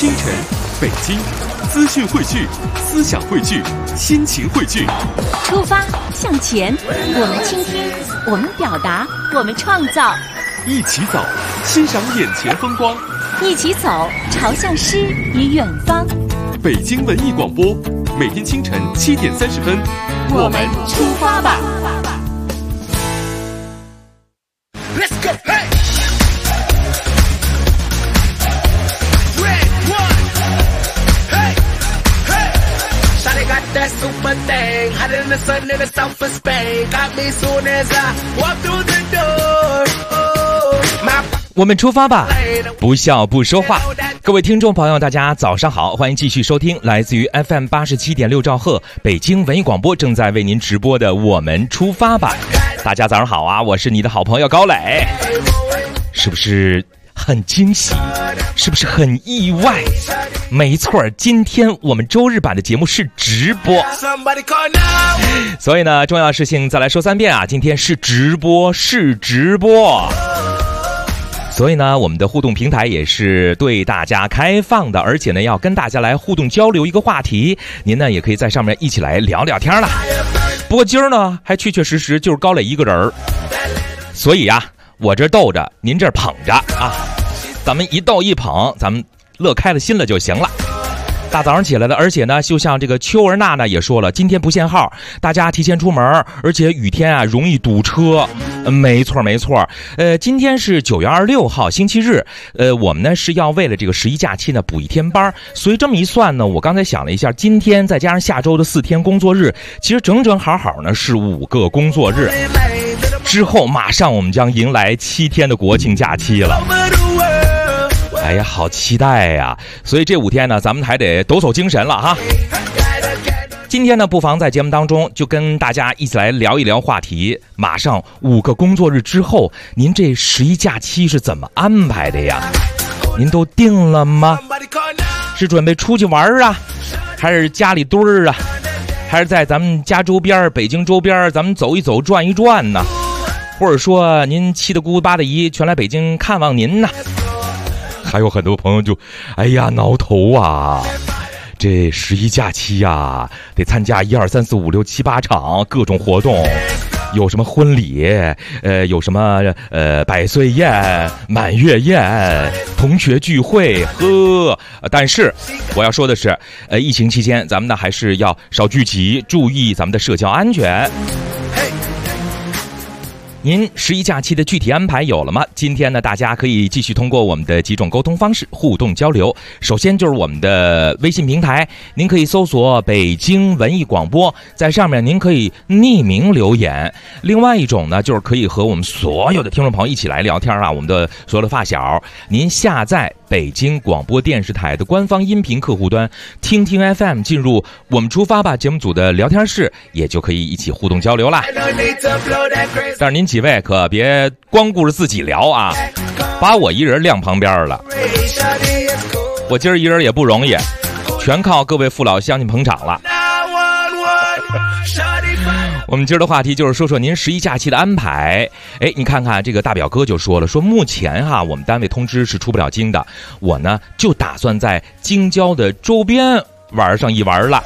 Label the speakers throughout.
Speaker 1: 清晨，北京，资讯汇聚，思想汇聚，心情汇聚。
Speaker 2: 出发向前，我们倾听，我们表达，我们创造。
Speaker 1: 一起走，欣赏眼前风光。
Speaker 2: 一起走，朝向诗与远方。
Speaker 1: 北京文艺广播，每天清晨7点30分，
Speaker 2: 我们出发吧。
Speaker 3: Let's go, hey! That super thing, hotter than the sun in the south of Spain. Got me soon as I walk through the door. My
Speaker 4: 我们出发吧，不笑不说话。各位听众朋友大家早上好，欢迎继续收听来自于 FM 87.6兆赫北京文艺广播正在为您直播的我们出发吧。大家早上好啊，我是你的好朋友高磊。是不是很惊喜？是不是很意外？没错，今天我们周日版的节目是直播，所以呢，重要事情再来说3遍啊！今天是直播，是直播。所以呢，我们的互动平台也是对大家开放的，而且呢，要跟大家来互动交流一个话题，您呢也可以在上面一起来聊聊天了。不过今儿呢，还确确实实就是高磊一个人儿，所以啊，我这逗着，您这捧着啊，咱们一逗一捧，咱们乐开了心了就行了。大早上起来的，而且呢，就像这个秋儿娜娜也说了，今天不限号，大家提前出门，而且雨天啊容易堵车。没错没错。今天是9月26号星期日，我们呢是要为了这个11假期呢补一天班，所以这么一算呢，我刚才想了一下，今天再加上下周的4天工作日，其实整整好好呢是5个工作日。之后马上我们将迎来7天的国庆假期了。哎呀，好期待呀！所以这5天呢，咱们还得抖擞精神了哈。今天呢，不妨在节目当中就跟大家一起来聊一聊话题。马上5个工作日之后，您这11假期是怎么安排的呀？您都定了吗？是准备出去玩啊，还是家里堆儿啊，还是在咱们家周边、北京周边咱们走一走、转一转呢？或者说您七大姑八大姨全来北京看望您呢？还有很多朋友就，哎呀，挠头啊！这11假期呀，得参加1、2、3、4、5、6、7、8场各种活动，有什么婚礼，有什么百岁宴、满月宴、同学聚会，但是我要说的是，疫情期间咱们呢还是要少聚集，注意咱们的社交安全。您11假期的具体安排有了吗？今天呢，大家可以继续通过我们的几种沟通方式互动交流。首先就是我们的微信平台，您可以搜索北京文艺广播，在上面您可以匿名留言。另外一种呢，就是可以和我们所有的听众朋友一起来聊天啊，我们的所有的发小，您下载北京广播电视台的官方音频客户端，听听 FM， 进入我们出发吧节目组的聊天室，也就可以一起互动交流啦。但是您几位可别光顾着自己聊啊，把我一人晾旁边了。我今儿一人也不容易，全靠各位父老乡亲捧场了。我们今儿的话题就是说说您11假期的安排。你看看这个大表哥就说了，说目前哈我们单位通知是出不了京的，我呢就打算在京郊的周边玩上一玩了。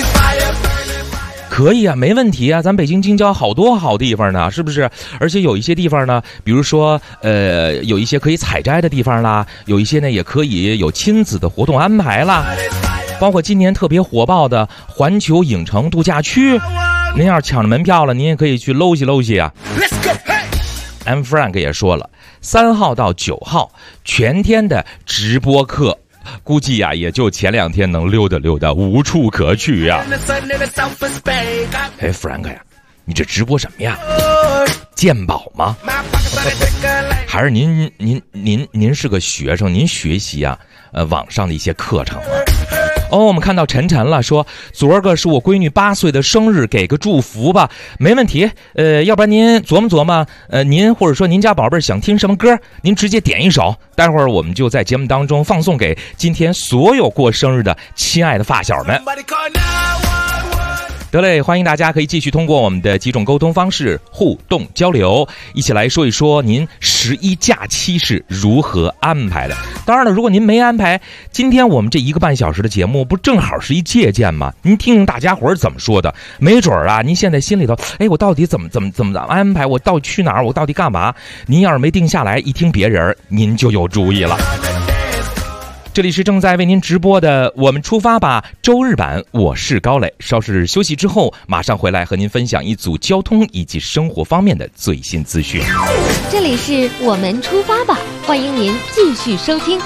Speaker 4: 可以啊，没问题啊，咱北京京郊好多好地方呢，是不是？而且有一些地方呢，比如说有一些可以采摘的地方啦，有一些呢也可以有亲子的活动安排啦，包括今年特别火爆的环球影城度假区，您要是抢着门票了，您也可以去搂西搂西啊。M Frank 也说了，3号到9号全天的直播课。估计呀，也就前2天能溜达溜达，无处可去呀。Frank 呀，你这直播什么呀？鉴宝吗？还是您是个学生，您学习啊网上的一些课程吗？我们看到晨晨了，说昨儿个是我闺女8岁的生日，给个祝福吧。没问题，要不然您琢磨琢磨，您或者说您家宝贝想听什么歌，您直接点一首，待会儿我们就在节目当中放送给今天所有过生日的亲爱的发小们。 得嘞，欢迎大家可以继续通过我们的几种沟通方式互动交流，一起来说一说您11假期是如何安排的。当然了，如果您没安排，今天我们这1个半小时的节目不正好是一借鉴吗？您听听大家伙怎么说的，没准啊，您现在心里头，我到底怎么安排，我到底去哪儿，我到底干嘛？您要是没定下来，一听别人，您就有主意了。这里是正在为您直播的我们出发吧周日版，我是高磊。稍事休息之后，马上回来和您分享一组交通以及生活方面的最新资讯。
Speaker 5: 这里是我们出发吧，欢迎您继续收听。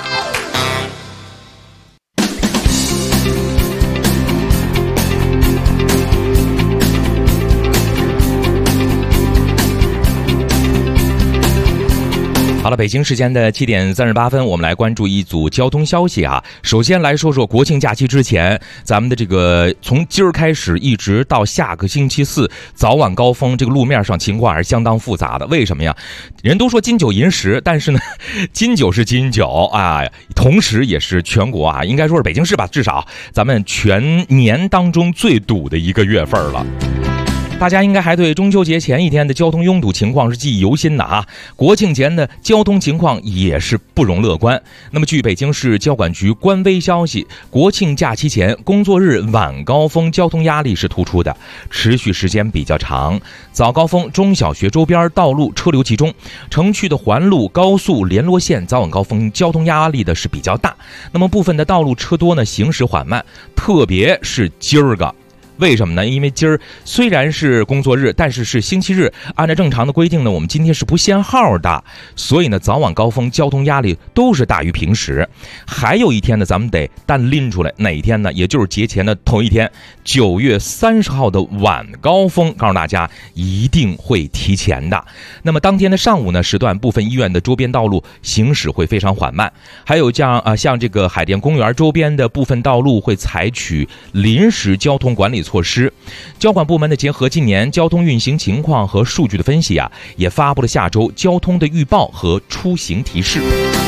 Speaker 4: 好了，北京时间的7点38分，我们来关注一组交通消息啊。首先来说说国庆假期之前，咱们的这个从今儿开始一直到下个星期四早晚高峰，这个路面上情况还是相当复杂的。为什么呀？人都说金九银十，但是呢，金九是金九啊，同时也是全国啊，应该说是北京市吧，至少咱们全年当中最堵的一个月份了。大家应该还对中秋节前一天的交通拥堵情况是记忆犹新的啊。国庆前的交通情况也是不容乐观。那么据北京市交管局官微消息，国庆假期前工作日晚高峰交通压力是突出的，持续时间比较长。早高峰中小学周边道路车流集中，城区的环路、高速联络线早晚高峰交通压力的是比较大。那么部分的道路车多呢，行驶缓慢，特别是今儿个。为什么呢？因为今儿虽然是工作日，但是是星期日，按照正常的规定呢，我们今天是不限号的，所以呢，早晚高峰交通压力都是大于平时。还有一天呢，咱们得单拎出来，哪一天呢？也就是节前的头一天，9月30号的晚高峰，告诉大家一定会提前的。那么当天的上午呢时段，部分医院的周边道路行驶会非常缓慢，还有像这个海淀公园周边的部分道路会采取临时交通管理措施。交管部门的结合近年交通运行情况和数据的分析啊，也发布了下周交通的预报和出行提示。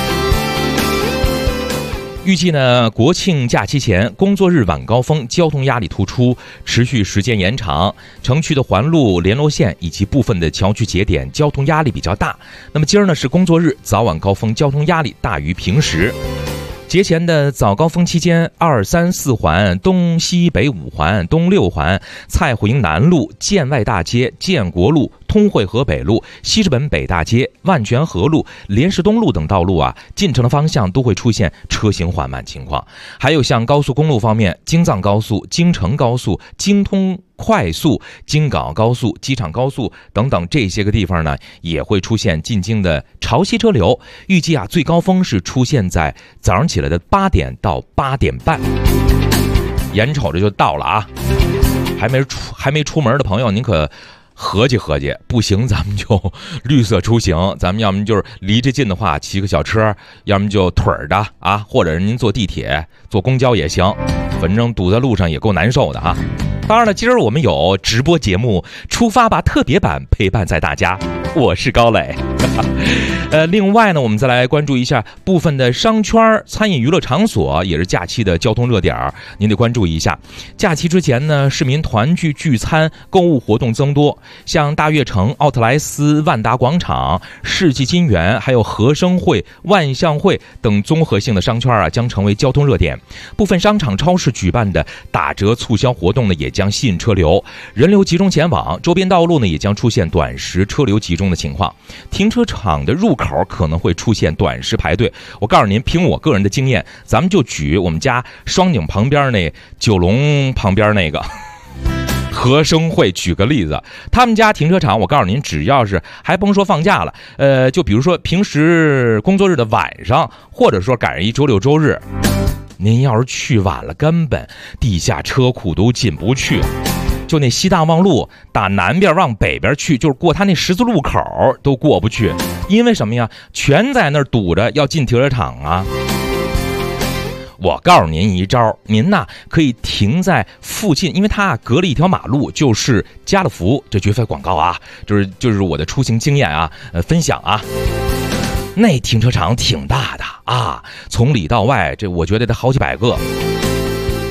Speaker 4: 预计呢，国庆假期前工作日晚高峰交通压力突出，持续时间延长，城区的环路、联络线以及部分的桥区节点交通压力比较大。那么今儿呢是工作日，早晚高峰交通压力大于平时。节前的早高峰期间，2、3、4环、东西北5环、东6环、蔡虎营南路、建外大街、建国路、通惠河北路、西直门北大街、万泉河路、莲石东路等道路啊，进城的方向都会出现车行缓慢情况。还有像高速公路方面，京藏高速、京承高速、京通快速、京港高速、机场高速等等这些个地方呢，也会出现进京的潮汐车流。预计啊，最高峰是出现在早上起来的8点到8点半，眼瞅着就到了啊！还没出门的朋友，您可合计合计，不行咱们就绿色出行，咱们要么就是离着近的话骑个小车，要么就腿儿的啊，或者是您坐地铁、坐公交也行，反正堵在路上也够难受的啊。当然了，今儿我们有直播节目出发吧特别版陪伴在大家，我是高磊。另外呢，我们再来关注一下部分的商圈、餐饮娱乐场所，也是假期的交通热点，您得关注一下。假期之前呢，市民团聚聚餐、购物活动增多，像大悦城、奥特莱斯、万达广场、世纪金源，还有和生汇、万象汇等综合性的商圈啊，将成为交通热点。部分商场、超市举办的打折促销活动呢，也将吸引车流，人流集中前往，周边道路呢也将出现短时车流集中的情况，停车场的入口可能会出现短时排队。我告诉您，凭我个人的经验，咱们就举我们家双井旁边那九龙旁边那个和生汇举个例子，他们家停车场，我告诉您，只要是还甭说放假了，就比如说平时工作日的晚上，或者说赶上一周六周日，您要是去晚了，根本地下车库都进不去。就那西大望路打南边往北边去，就是过他那十字路口都过不去，因为什么呀？全在那儿堵着要进停车场啊。我告诉您一招，您呐可以停在附近，因为它隔了一条马路就是家乐福，这绝非广告啊，就是我的出行经验啊，分享啊。那停车场挺大的啊，从里到外，这我觉得得好几百个。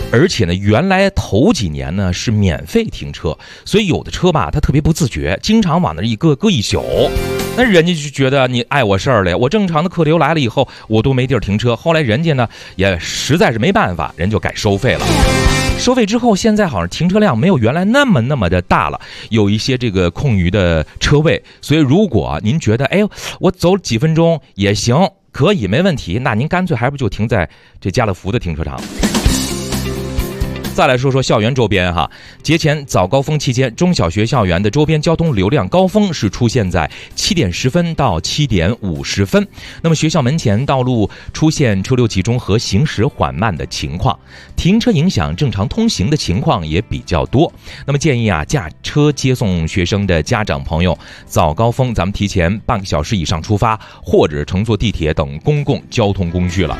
Speaker 4: 而且呢，原来头几年呢是免费停车，所以有的车吧，它特别不自觉，经常往那一搁一宿。那人家就觉得你碍我事儿了，我正常的客流来了以后，我都没地儿停车。后来人家呢也实在是没办法，人就改收费了。收费之后，现在好像停车量没有原来那么的大了，有一些这个空余的车位。所以如果您觉得，哎呦，我走几分钟也行，可以没问题，那您干脆还不就停在这家乐福的停车场。再来说说校园周边哈，节前早高峰期间，中小学校园的周边交通流量高峰是出现在7点10分到7点50分。那么学校门前道路出现车流集中和行驶缓慢的情况，停车影响正常通行的情况也比较多。那么建议啊，驾车接送学生的家长朋友，早高峰咱们提前半个小时以上出发，或者乘坐地铁等公共交通工具了。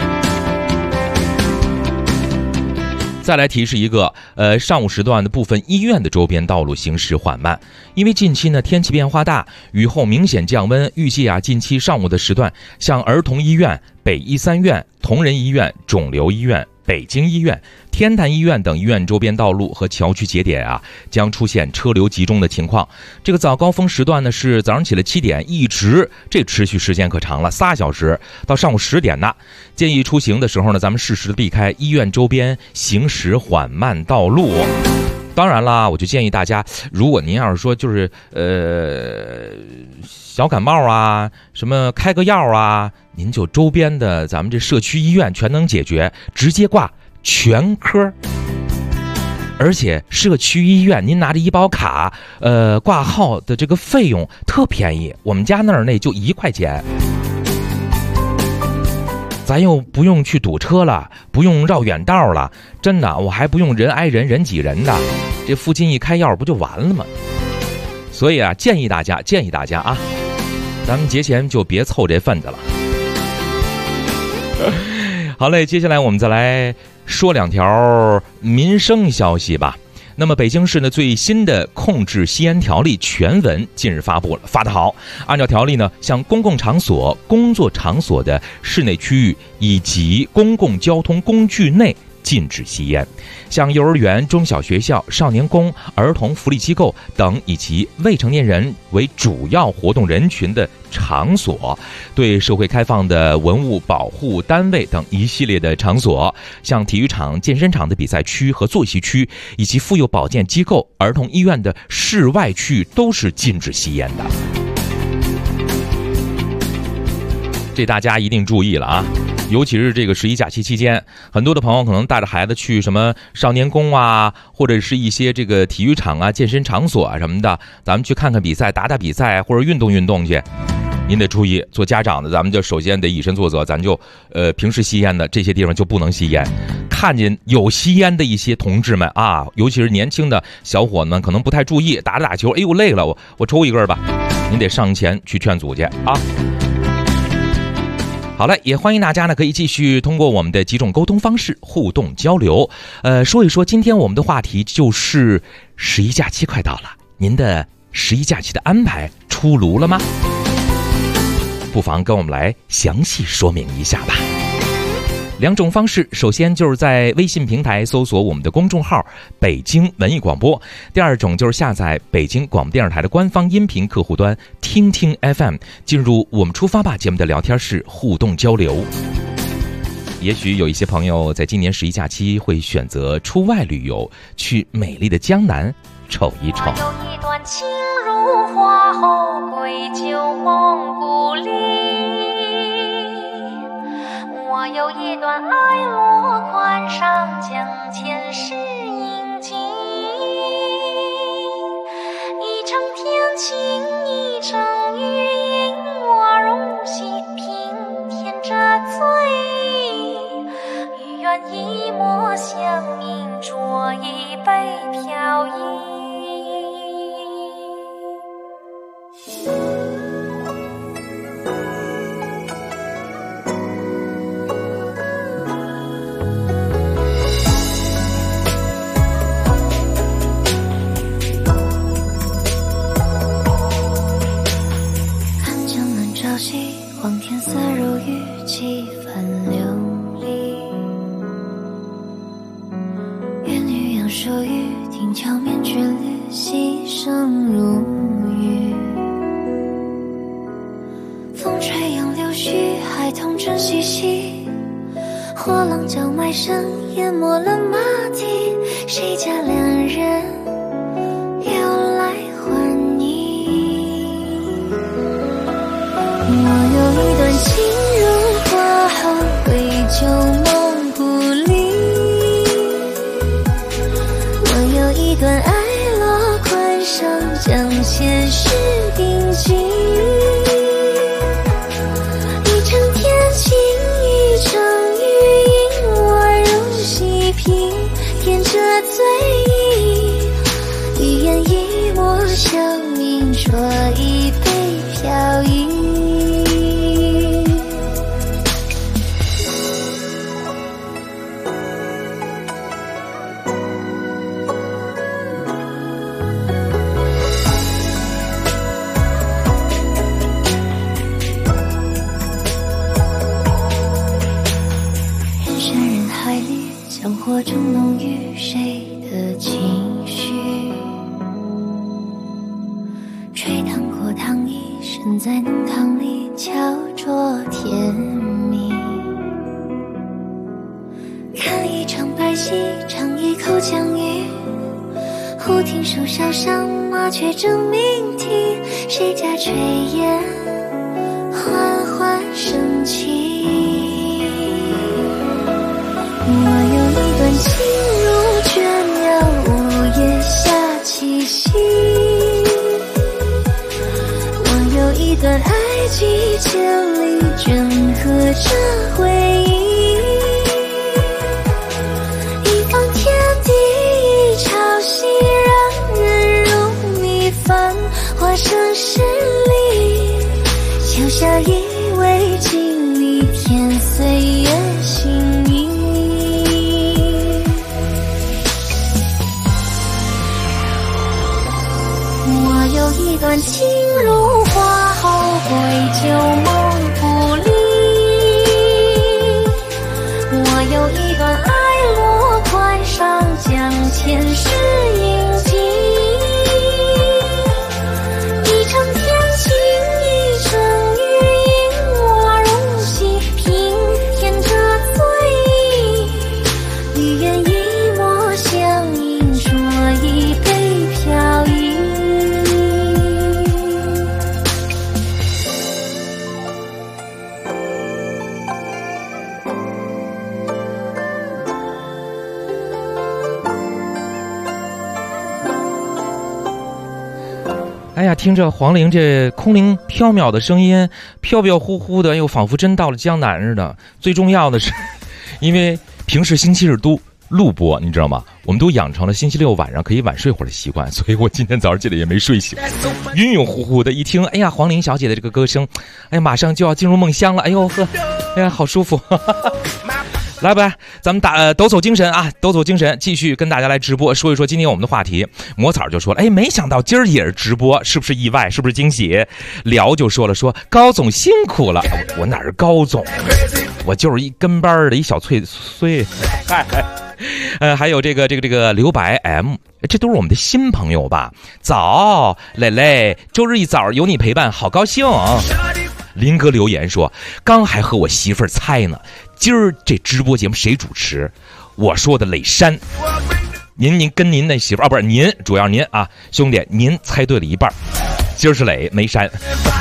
Speaker 4: 再来提示一个，上午时段的部分医院的周边道路行驶缓慢，因为近期呢天气变化大，雨后明显降温，预计啊近期上午的时段，像儿童医院、北医三院、同仁医院、肿瘤医院、北京医院、天坛医院等医院周边道路和桥区节点啊，将出现车流集中的情况。这个早高峰时段呢是早上起来7点，一直这持续时间可长了，3小时，到上午10点呢。建议出行的时候呢，咱们适时的避开医院周边行驶缓慢道路。当然啦，我就建议大家，如果您要是说就是小感冒啊，什么开个药啊，您就周边的咱们这社区医院全能解决，直接挂全科。而且社区医院您拿着医保卡，挂号的这个费用特便宜，我们家那儿就1块钱。咱又不用去堵车了，不用绕远道了，真的，我还不用人挨人人挤人的，这附近一开药不就完了吗？所以啊，建议大家啊，咱们节前就别凑这份子了。好嘞，接下来我们再来说2条民生消息吧。那么北京市呢最新的控制吸烟条例全文近日发布了，发得好。按照条例呢，向公共场所、工作场所的室内区域以及公共交通工具内禁止吸烟，像幼儿园、中小学校、少年宫、儿童福利机构等以及未成年人为主要活动人群的场所，对社会开放的文物保护单位等一系列的场所，像体育场、健身场的比赛区和坐席区，以及妇幼保健机构、儿童医院的室外区域都是禁止吸烟的。这大家一定注意了啊！尤其是这个11假期期间，很多的朋友可能带着孩子去什么少年宫啊，或者是一些这个体育场啊、健身场所啊什么的，咱们去看看比赛、打打比赛或者运动运动去。您得注意，做家长的咱们就首先得以身作则，咱就平时吸烟的这些地方就不能吸烟。看见有吸烟的一些同志们啊，尤其是年轻的小伙子们，可能不太注意，打着打球，哎呦累了，我抽一根吧，您得上前去劝阻去啊。好了，也欢迎大家呢可以继续通过我们的几种沟通方式互动交流。说一说今天我们的话题就是11假期快到了，您的11假期的安排出炉了吗？不妨跟我们来详细说明一下吧。2种方式，首先就是在微信平台搜索我们的公众号北京文艺广播，第二种就是下载北京广播电视台的官方音频客户端听听 FM， 进入我们出发吧节目的聊天室互动交流。也许有一些朋友在今年11假期会选择出外旅游，去美丽的江南瞅一瞅。
Speaker 6: 有一段情如花后归旧蒙古里，我有一段爱落宽上江前世印记，一程天晴一程雨阴，我入戏平添着醉，与愿一抹香茗酌一杯飘逸。黄天色如玉，气氛流离。 条面具里牺牲如雨，风吹杨柳絮，孩童正嬉戏，火浪将埋身淹没了马蹄，谁家两人又来还你？我有一段情如花后归旧梦不离，我有一段爱落款上将前世铭记，一程天晴一程雨，引我入西平，添着醉意，语言以我生命浊一杯飘逸。江火中浓郁谁的情绪，吹荡过糖衣，身在浓汤里悄酌甜蜜，看一场白戏，尝一口江鱼，忽听树梢上麻雀正鸣啼，谁家炊烟缓缓升起。我有一段情如倦鸟，午夜下栖息，我有一段爱几千里，整合着回忆，一方天地一潮汐，让人如迷，繁华盛世里，留下一位经历，添岁月心意。我有一段情如花后归旧梦不离，我有一段爱落款上将前世铭记，一程天晴一程雨，引我入西平，添着醉意，语言一抹相映，浊一杯飘逸。
Speaker 4: 哎呀，听着黄龄这空灵缥缈的声音，飘飘忽忽的，又仿佛真到了江南似的。最重要的是，因为平时星期日都录播，你知道吗？我们都养成了星期六晚上可以晚睡会儿的习惯，所以我今天早上起来也没睡醒，晕晕乎乎的。一听，哎呀，黄龄小姐的这个歌声，哎呀，马上就要进入梦乡了。哎呦呵，哎呀，好舒服。来吧，咱们抖擞精神啊，抖擞精神，继续跟大家来直播，说一说今天我们的话题。魔草就说了，哎，没想到今儿也是直播，是不是意外？是不是惊喜？聊就说了，说高总辛苦了，我哪是高总，我就是一跟班的一小脆碎。还有这个刘白 M， 这都是我们的新朋友吧？早，蕾蕾，周日一早有你陪伴，好高兴。林哥留言说，刚还和我媳妇儿猜呢，今儿这直播节目谁主持？我说的磊山，您跟您那媳妇儿啊，不是您，主要您啊，兄弟，您猜对了一半，今儿是磊没山。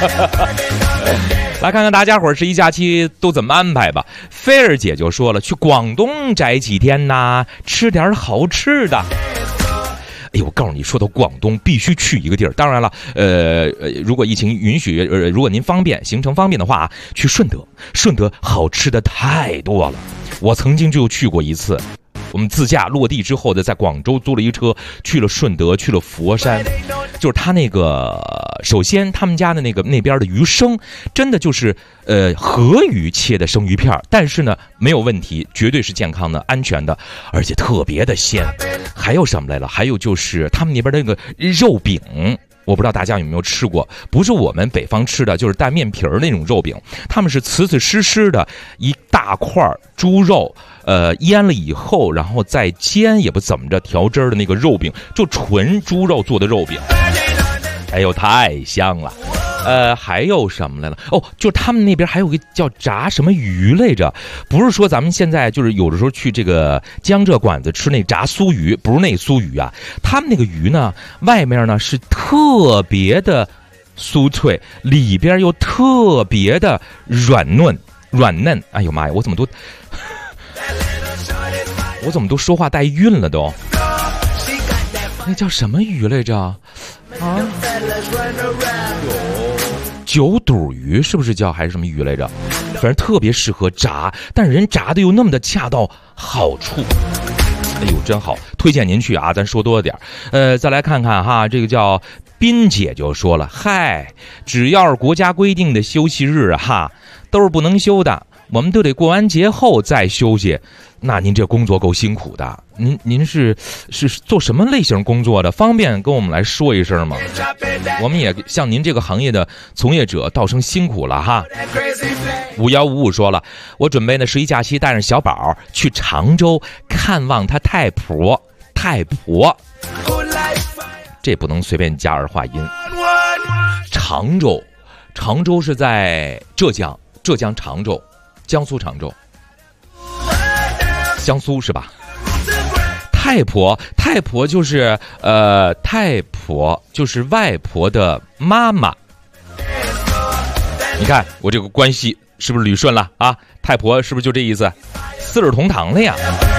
Speaker 4: 来看看大家伙儿十一假期都怎么安排吧。菲儿姐就说了，去广东宅几天呐，吃点好吃的。哎呦，我告诉你，说到广东必须去一个地儿。当然了，如果疫情允许，如果您方便，行程方便的话，去顺德。顺德好吃的太多了，我曾经就去过一次。我们自驾落地之后的，在广州租了一车，去了顺德，去了佛山。就是他那个，首先他们家的那边的鱼生，真的就是河鱼切的生鱼片，但是呢没有问题，绝对是健康的、安全的，而且特别的鲜。还有什么来了？还有就是他们那边的那个肉饼。 我不知道大家有没有吃过，不是我们北方吃的，就是带面皮儿那种肉饼，他们是瓷瓷实实的一大块猪肉，腌了以后，然后再煎，也不怎么着调汁儿的那个肉饼，就纯猪肉做的肉饼，哎呦，太香了。还有什么来了？哦，就他们那边还有个叫炸什么鱼来着，不是说咱们现在就是有的时候去这个江浙馆子吃那炸酥鱼，不是那酥鱼啊，他们那个鱼呢，外面呢是特别的酥脆，里边又特别的软嫩。哎呦妈呀，我怎么都说话带晕了都。那叫什么鱼来着？啊？九肚鱼是不是叫还是什么鱼来着？反正特别适合炸，但是人炸的又那么的恰到好处。哎呦，真好，推荐您去啊！咱说多了点再来看看哈，这个叫斌姐就说了，嗨，只要是国家规定的休息日哈，都是不能休的，我们都得过完节后再休息。那您这工作够辛苦的，您是做什么类型工作的？方便跟我们来说一声吗？我们也向您这个行业的从业者道声辛苦了哈。5155说了，我准备呢十一假期带着小宝去常州看望他太婆，这不能随便加儿化音。常州是在浙江常州，江苏常州。江苏是吧？太婆就是太婆就是外婆的妈妈。你看我这个关系是不是捋顺了啊？太婆是不是就这意思？四世同堂了呀。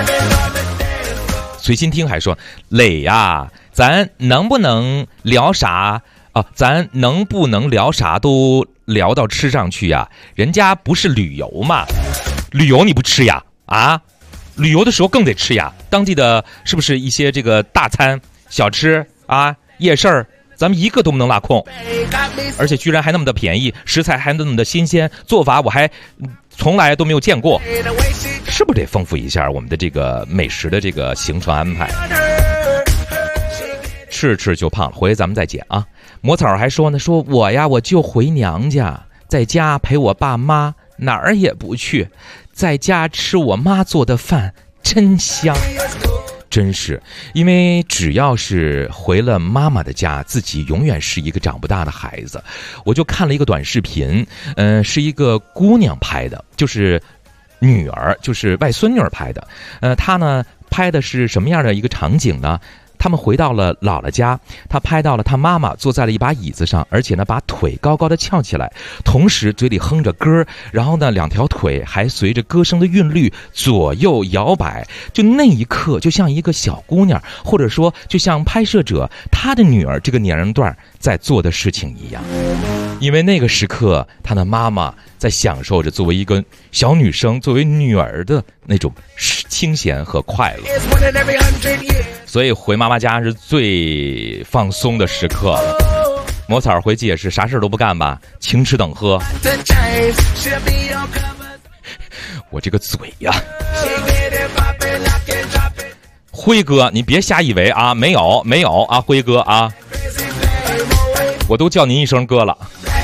Speaker 4: 随心听还说磊呀，咱能不能聊啥啊？咱能不能聊啥都聊到吃上去呀？人家不是旅游嘛，旅游你不吃呀？啊？旅游的时候更得吃呀，当地的是不是一些这个大餐小吃啊，夜市儿，咱们一个都不能落空，而且居然还那么的便宜，食材还那么的新鲜，做法我还从来都没有见过，是不是得丰富一下我们的这个美食的这个行程安排？吃就胖了，回来咱们再减啊。魔草还说呢，说我就回娘家，在家陪我爸妈，哪儿也不去，在家吃我妈做的饭真香。真是，因为只要是回了妈妈的家，自己永远是一个长不大的孩子。我就看了一个短视频，是一个姑娘拍的，就是女儿，就是外孙女儿拍的。她呢拍的是什么样的一个场景呢？他们回到了姥姥家，他拍到了他妈妈坐在了一把椅子上，而且呢把腿高高的翘起来，同时嘴里哼着歌，然后呢两条腿还随着歌声的韵律左右摇摆，就那一刻就像一个小姑娘，或者说就像拍摄者他的女儿这个年龄段在做的事情一样。因为那个时刻他的妈妈在享受着作为一个小女生，作为女儿的那种清闲和快乐，所以回妈妈家是最放松的时刻。魔草回去也是啥事都不干吧，轻吃等喝。我这个嘴呀，辉哥你别瞎以为啊，没有啊，辉哥啊，我都叫您一声哥了。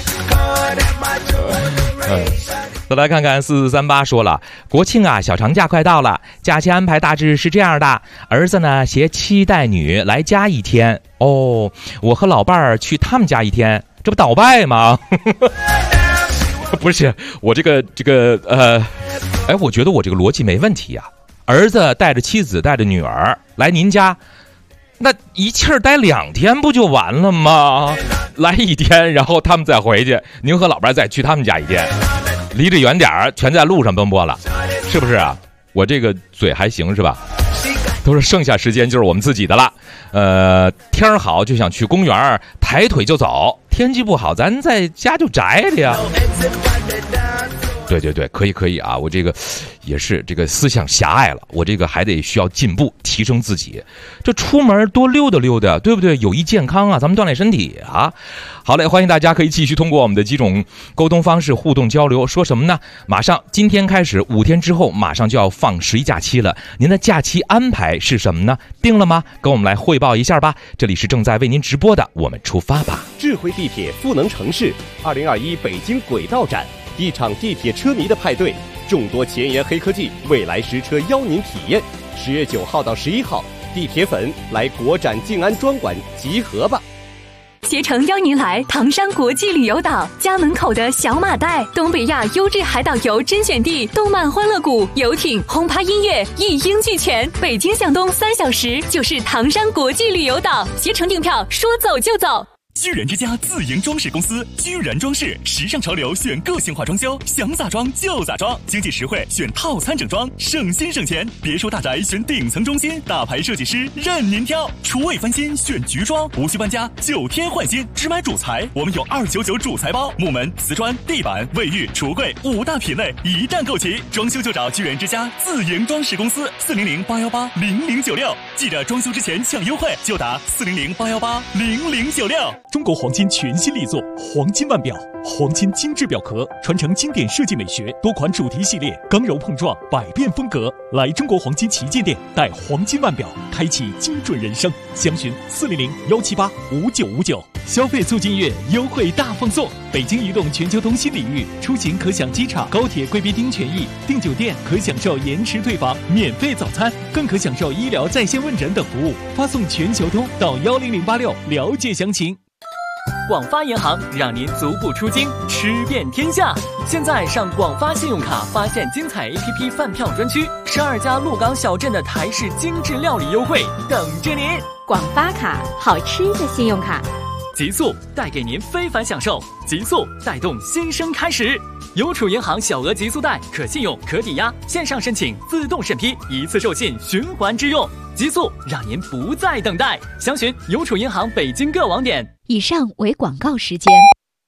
Speaker 4: 再来看看4438说了，国庆啊，小长假快到了，假期安排大致是这样的，儿子呢携妻带女来家一天，哦，我和老伴儿去他们家一天，这不倒拜吗？不是，我这个我觉得我这个逻辑没问题啊，儿子带着妻子带着女儿来您家，那一气儿待2天不就完了吗？来1天，然后他们再回去，您和老伴再去他们家1天，离着远点儿，全在路上奔波了，是不是啊？我这个嘴还行是吧？都是剩下时间就是我们自己的了。天好就想去公园，抬腿就走；天气不好，咱在家就宅着呀。 对对对，可以啊！我这个也是这个思想狭隘了，我这个还得需要进步，提升自己。这出门多溜达溜达，对不对？有益健康啊，咱们锻炼身体啊。好嘞，欢迎大家可以继续通过我们的几种沟通方式互动交流。说什么呢？马上今天开始5天之后，马上就要放11假期了。您的假期安排是什么呢？定了吗？跟我们来汇报一下吧。这里是正在为您直播的，我们出发吧！
Speaker 7: 智慧地铁赋能城市2021北京轨道展，一场地铁车迷的派对，众多前沿黑科技，未来实车邀您体验。10月9号到11号，地铁粉来国展静安专馆集合吧！
Speaker 8: 携程邀您来唐山国际旅游岛，家门口的小马代，东北亚优质海岛游甄选地，动漫欢乐谷，游艇，轰趴音乐，一应俱全。北京向东3小时就是唐山国际旅游岛，携程订票说走就走。
Speaker 1: 居然之家自营装饰公司，居然装饰，时尚潮流选个性化装修，想咋装就咋装，经济实惠选套餐整装，省心省钱。别墅大宅选顶层中心，大牌设计师任您挑。厨卫翻新选菊装，无需搬家9天换新，只买主材，我们有299主材包，木门、瓷砖、地板、卫浴、橱柜5大品类一站购齐。装修就找居然之家自营装饰公司，400-818-0096。记得装修之前抢优惠，就打400-818-0096。
Speaker 9: 中国黄金全新力作黄金腕表，黄金精致表壳，传承经典设计美学，多款主题系列，刚柔碰撞，百变风格。来中国黄金旗舰店，带黄金腕表，开启精准人生。详询400-178-5959。消费促进月优惠大放送，北京移动全球通新礼遇，出行可享机场、高铁贵宾厅权益，订酒店可享受延迟退房、免费早餐，更可享受医疗在线问诊等服务。发送全球通到10086了解详情。
Speaker 10: 广发银行让您足不出京，吃遍天下。现在上广发信用卡发现精彩 APP 饭票专区，12家鹿港小镇的台式精致料理优惠等着您。
Speaker 2: 广发卡，好吃的信用卡。
Speaker 10: 极速带给您非凡享受，极速带动新生开始。邮储银行小额极速贷，可信用可抵押，线上申请自动审批，一次授信循环支用。极速让您不再等待，详询邮储银行北京各网点。
Speaker 2: 以上为广告时间。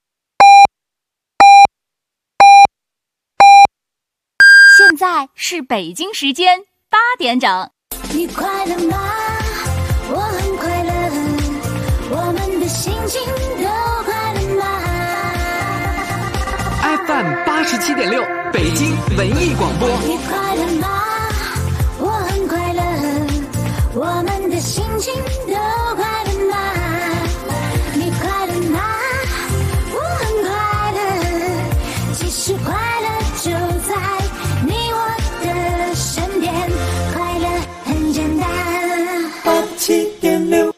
Speaker 8: 现在是北京时间8点整。
Speaker 6: 你快乐吗？我很快乐，我们的心情都快乐吗？
Speaker 11: FM 87.6北京文艺广播。
Speaker 6: 你快乐吗？我很快乐，我们的心情都快乐吗？你快乐吗？我很快乐，其实快乐就在你我的身边，快乐很简单。87.6。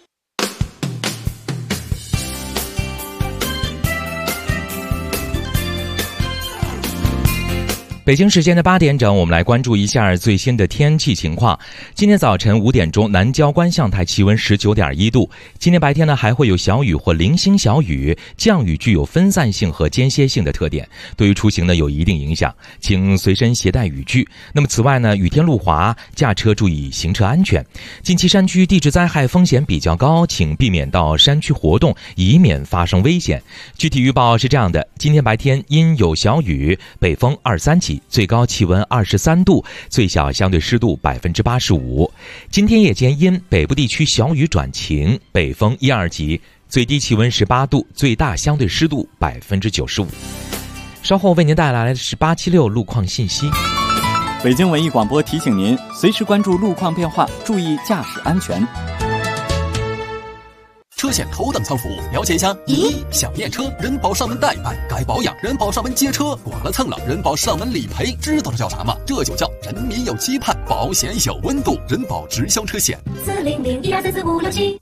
Speaker 4: 北京时间的8点整，我们来关注一下最新的天气情况。今天早晨5点钟，南郊观象台气温19.1度。今天白天呢，还会有小雨或零星小雨，降雨具有分散性和间歇性的特点，对于出行呢有一定影响，请随身携带雨具。那么此外呢，雨天路滑，驾车注意行车安全。近期山区地质灾害风险比较高，请避免到山区活动，以免发生危险。具体预报是这样的：今天白天阴有小雨，北风2、3级。最高气温23度，最小相对湿度85%。今天夜间阴，北部地区小雨转晴，北风1、2级，最低气温18度，最大相对湿度95%。稍后为您带来的是876路况信息。
Speaker 12: 北京文艺广播提醒您，随时关注路况变化，注意驾驶安全。
Speaker 13: 车险头等舱服务，了解一下。想验车，人保上门代办；该保养，人保上门接车；剐了蹭了，人保上门理赔。知道这叫啥吗？这就叫人民有期盼，保险有温度。人保直销车险。
Speaker 6: 400-1234567。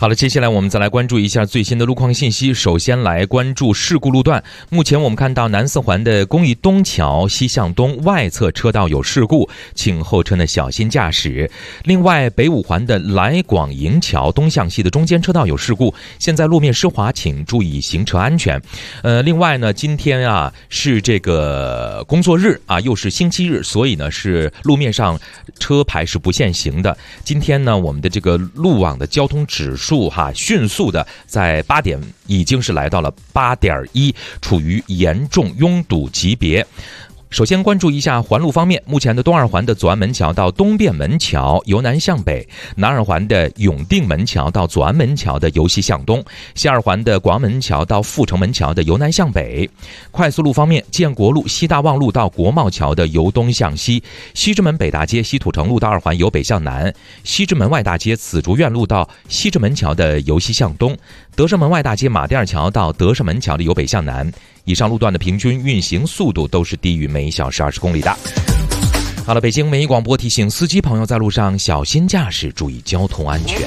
Speaker 4: 好了，接下来我们再来关注一下最新的路况信息。首先来关注事故路段。目前我们看到南四环的公益东桥西向东外侧车道有事故，请后车呢小心驾驶。另外，北五环的来广营桥东向西的中间车道有事故，现在路面湿滑，请注意行车安全。另外呢，今天啊是这个工作日啊，又是星期日，所以呢是路面上车牌是不限行的。今天呢，我们的这个路网的交通指数迅速的在8点已经是来到了8.1，处于严重拥堵级别。首先关注一下环路方面，目前的东二环的左安门桥到东便门桥由南向北，南二环的永定门桥到左安门桥的由西向东，西二环的广安门桥到阜成门桥的由南向北。快速路方面，建国路西大望路到国贸桥的由东向西，西直门北大街西土城路到二环由北向南，西直门外大街紫竹院路到西直门桥的由西向东，德胜门外大街马甸二桥到德胜门桥的由北向南。以上路段的平均运行速度都是低于每小时20公里的。好了，北京文艺广播提醒司机朋友在路上小心驾驶，注意交通安全。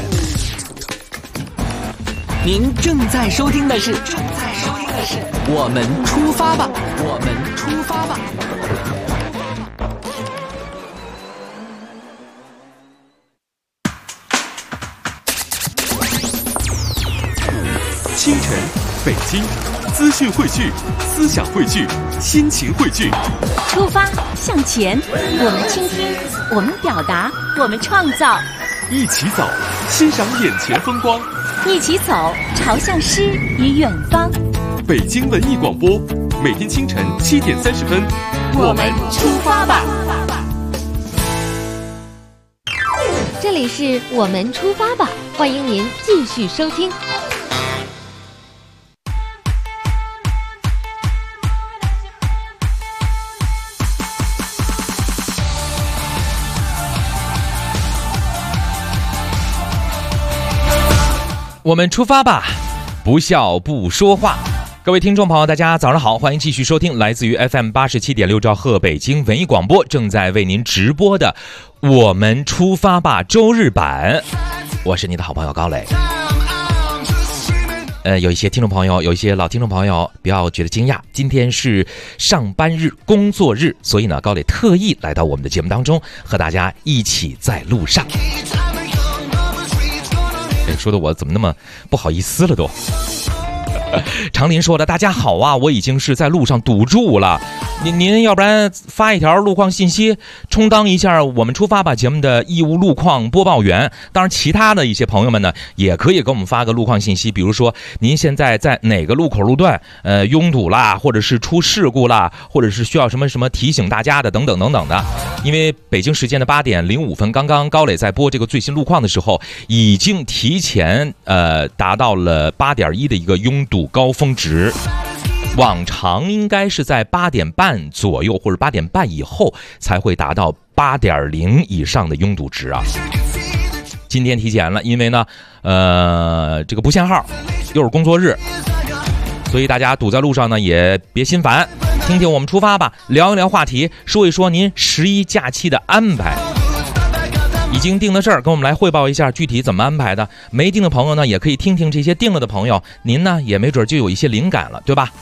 Speaker 11: 您正在收听的是我们出发吧，我们出发吧。
Speaker 1: 清晨，北京，资讯汇聚，思想汇聚，心情汇聚。
Speaker 2: 出发向前，我们倾听，我们表达，我们创造。
Speaker 1: 一起走，欣赏眼前风光。
Speaker 2: 一起走，朝向诗与远方。
Speaker 1: 北京文艺广播，每天清晨7点30分，
Speaker 2: 我们出发吧。
Speaker 5: 这里是我们出发吧，欢迎您继续收听。
Speaker 4: 我们出发吧，不笑不说话。各位听众朋友，大家早上好，欢迎继续收听来自于 FM 87.6兆赫北京文艺广播正在为您直播的我们出发吧周日版。我是你的好朋友高磊。有一些听众朋友，有一些老听众朋友不要觉得惊讶，今天是上班日工作日，所以呢高磊特意来到我们的节目当中，和大家一起在路上。说的我怎么那么不好意思了都。长林说了，大家好啊，我已经是在路上堵住了，您要不然发一条路况信息，充当一下我们出发吧节目的义务路况播报员。当然其他的一些朋友们呢，也可以给我们发个路况信息，比如说您现在在哪个路口路段拥堵啦，或者是出事故啦，或者是需要什么什么提醒大家的等等等等的。因为北京时间的8点05分，刚刚高磊在播这个最新路况的时候，已经提前达到了8.1的一个拥堵高峰值。往常应该是在8点半左右或者8点半以后才会达到8.0以上的拥堵值啊。今天提前了，因为呢这个不限号，又是工作日，所以大家堵在路上呢也别心烦，听听我们出发吧，聊一聊话题，说一说您11假期的安排。已经定的事儿跟我们来汇报一下具体怎么安排的，没定的朋友呢也可以听听这些定了的朋友，您呢也没准就有一些灵感了，对吧？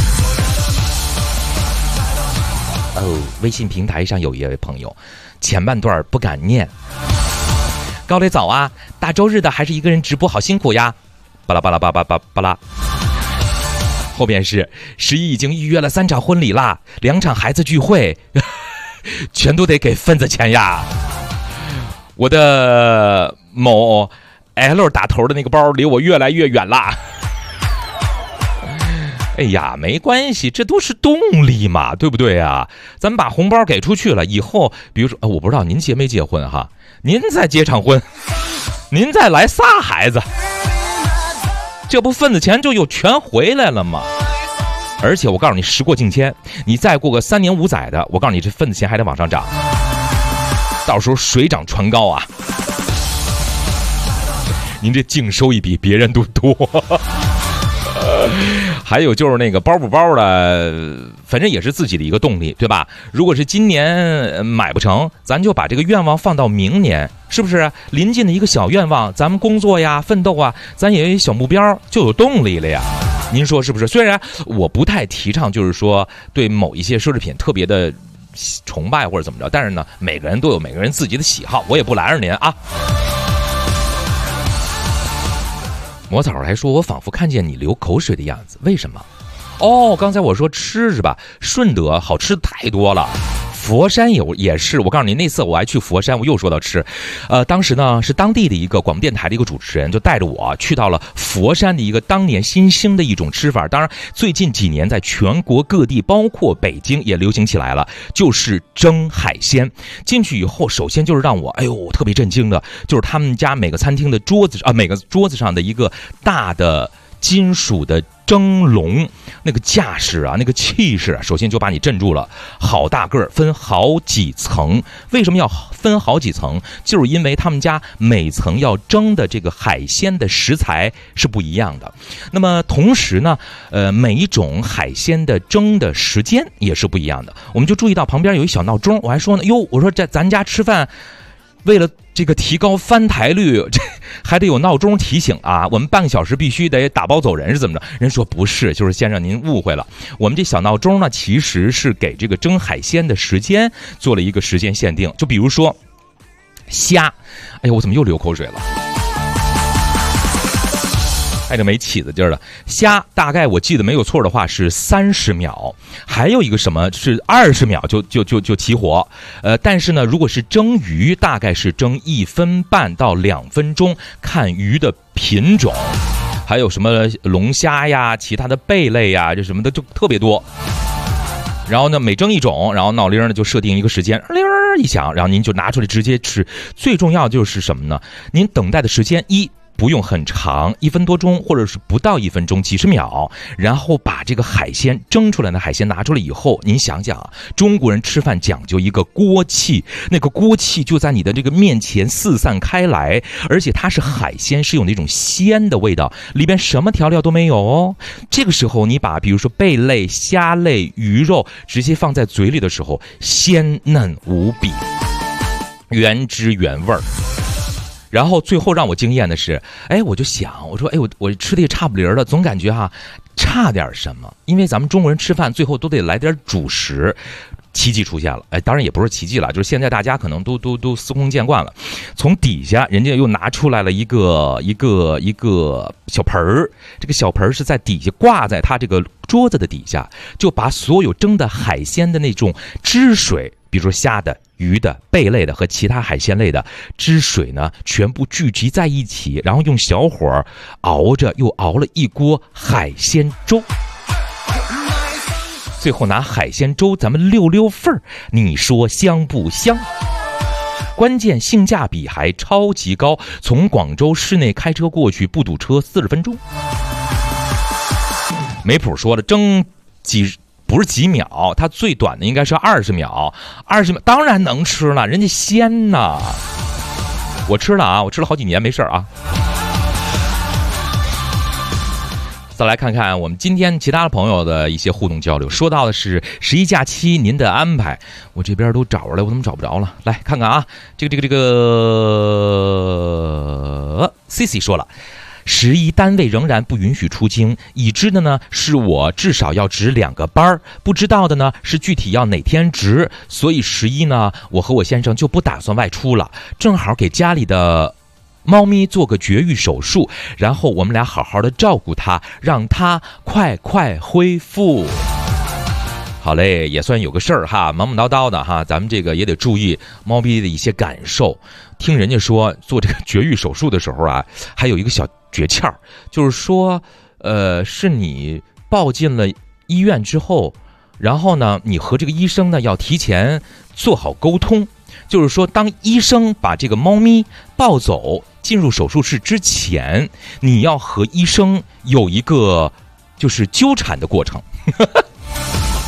Speaker 4: 微信平台上有一位朋友前半段不敢念，高磊早啊，大周日的还是一个人直播，好辛苦呀，巴拉巴拉巴拉巴拉巴拉。后边是11已经预约了3场婚礼啦，2场孩子聚会全都得给份子钱呀。我的某 L 打头的那个包离我越来越远啦。哎呀，没关系，这都是动力嘛，对不对啊？咱们把红包给出去了以后，比如说我不知道您结没结婚哈，您再结场婚，您再来仨孩子，这不份子钱就又全回来了吗？而且我告诉你，时过境迁，你再过个3年5载的，我告诉你这份子钱还得往上涨，到时候水涨船高啊！您这净收益比别人都多。 还有就是那个包不包的，反正也是自己的一个动力，对吧？如果是今年买不成，咱就把这个愿望放到明年，是不是？临近的一个小愿望，咱们工作呀、奋斗啊，咱也有一小目标，就有动力了呀。您说是不是？虽然我不太提倡，就是说对某一些奢侈品特别的崇拜或者怎么着，但是呢，每个人都有每个人自己的喜好，我也不拦着您啊。魔草还说，我仿佛看见你流口水的样子，为什么？哦，刚才我说吃是吧？顺德好吃的太多了，佛山也是。我告诉你，那次我还去佛山，我又说到吃，当时呢是当地的一个广播电台的一个主持人，就带着我去到了佛山的一个当年新兴的一种吃法，当然最近几年在全国各地，包括北京也流行起来了，就是蒸海鲜。进去以后，首先就是让我特别震惊的，就是他们家每个餐厅的每个桌子上的一个大的金属的蒸笼，那个架势啊，那个气势啊，首先就把你镇住了。好大个儿，分好几层。为什么要分好几层？就是因为他们家每层要蒸的这个海鲜的食材是不一样的。那么同时呢，每一种海鲜的蒸的时间也是不一样的。我们就注意到旁边有一小闹钟，我还说呢，我说在咱家吃饭，为了这个提高翻台率，这还得有闹钟提醒啊！我们半个小时必须得打包走人是怎么着？人说不是，就是先生您误会了。我们这小闹钟呢，其实是给这个蒸海鲜的时间做了一个时间限定。就比如说虾，我怎么又流口水了？这没起子劲儿了。虾大概我记得没有错的话是30秒，还有一个什么是20秒就起火。但是呢，如果是蒸鱼，大概是蒸1分半到2分钟，看鱼的品种，还有什么龙虾呀、其他的贝类呀，这什么的就特别多。然后呢，每蒸一种，然后闹铃呢就设定一个时间，铃一响，然后您就拿出来直接吃。最重要就是什么呢？您等待的时间不用很长，1分多钟，或者是不到1分钟，几十秒，然后把这个海鲜蒸出来的海鲜拿出来以后，您想想啊，中国人吃饭讲究一个锅气，那个锅气就在你的这个面前四散开来，而且它是海鲜，是有那种鲜的味道，里边什么调料都没有哦。这个时候你把比如说贝类、虾类、鱼肉直接放在嘴里的时候，鲜嫩无比，原汁原味儿。然后最后让我惊艳的是，我就想，我说，我吃的也差不离了，总感觉差点什么，因为咱们中国人吃饭最后都得来点主食。奇迹出现了，当然也不是奇迹了，就是现在大家可能都司空见惯了。从底下人家又拿出来了一个小盆儿，这个小盆儿是在底下挂在他这个桌子的底下，就把所有蒸的海鲜的那种汁水，比如说虾的、鱼的、贝类的和其他海鲜类的汁水呢，全部聚集在一起，然后用小火熬着，又熬了一锅海鲜粥。最后拿海鲜粥咱们溜份儿，你说香不香？关键性价比还超级高，从广州市内开车过去不堵车40分钟。没谱说了，蒸不是几秒，它最短的应该是20秒，20秒当然能吃了，人家鲜呐。我吃了啊，我吃了好几年没事啊。再来看看我们今天其他的朋友的一些互动交流，说到的是11假期您的安排，我这边都找着了，我怎么找不着了？来看看啊，这个 CC 说了，11单位仍然不允许出京，已知的呢是我至少要值2个班，不知道的呢是具体要哪天值，所以11呢，我和我先生就不打算外出了，正好给家里的猫咪做个绝育手术，然后我们俩好好的照顾它，让它快恢复。好嘞，也算有个事儿哈，忙忙叨叨的哈，咱们这个也得注意猫咪的一些感受。听人家说做这个绝育手术的时候啊，还有一个小诀窍，就是说是你抱进了医院之后，然后呢你和这个医生呢要提前做好沟通，就是说当医生把这个猫咪抱走进入手术室之前，你要和医生有一个就是纠缠的过程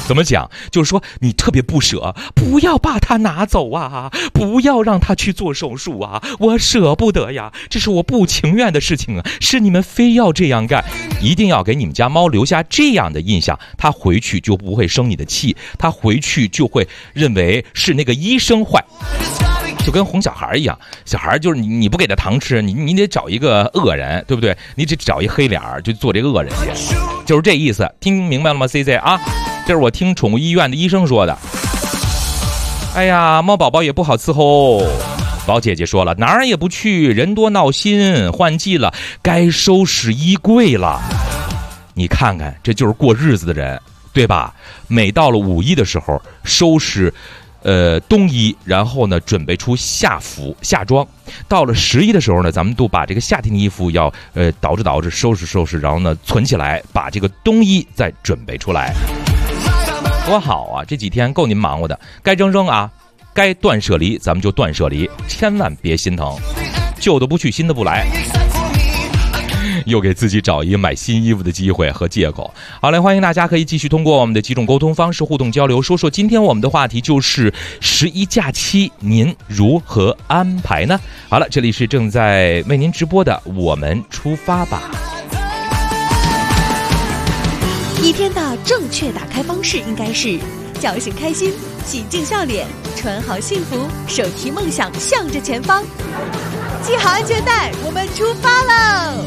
Speaker 4: 怎么讲？就是说你特别不舍，不要把他拿走啊，不要让他去做手术啊，我舍不得呀，这是我不情愿的事情啊，是你们非要这样干，一定要给你们家猫留下这样的印象，他回去就不会生你的气，他回去就会认为是那个医生坏。就跟哄小孩一样，小孩就是你不给他糖吃，你得找一个恶人，对不对？你得找一黑脸就做这个恶人去，就是这意思。听明白了吗 ？CC 啊，这是我听宠物医院的医生说的。哎呀，猫宝宝也不好伺候。宝姐姐说了，哪儿也不去，人多闹心，换季了，该收拾衣柜了。你看看，这就是过日子的人，对吧？每到了5一的时候，收拾。冬衣，然后呢，准备出夏服、夏装。到了11的时候呢，咱们都把这个夏天的衣服要捯饬、收拾，然后呢存起来，把这个冬衣再准备出来。多好啊！这几天够您忙活的，该扔啊，该断舍离咱们就断舍离，千万别心疼，旧的不去，新的不来。又给自己找一个买新衣服的机会和借口。好嘞，欢迎大家可以继续通过我们的几种沟通方式互动交流，说说今天我们的话题就是11假期您如何安排呢？好了，这里是正在为您直播的我们出发吧。
Speaker 14: 一天的正确打开方式应该是叫醒开心，洗净笑脸，穿好幸福，手提梦想向着前方，系好安全带，我们出发喽！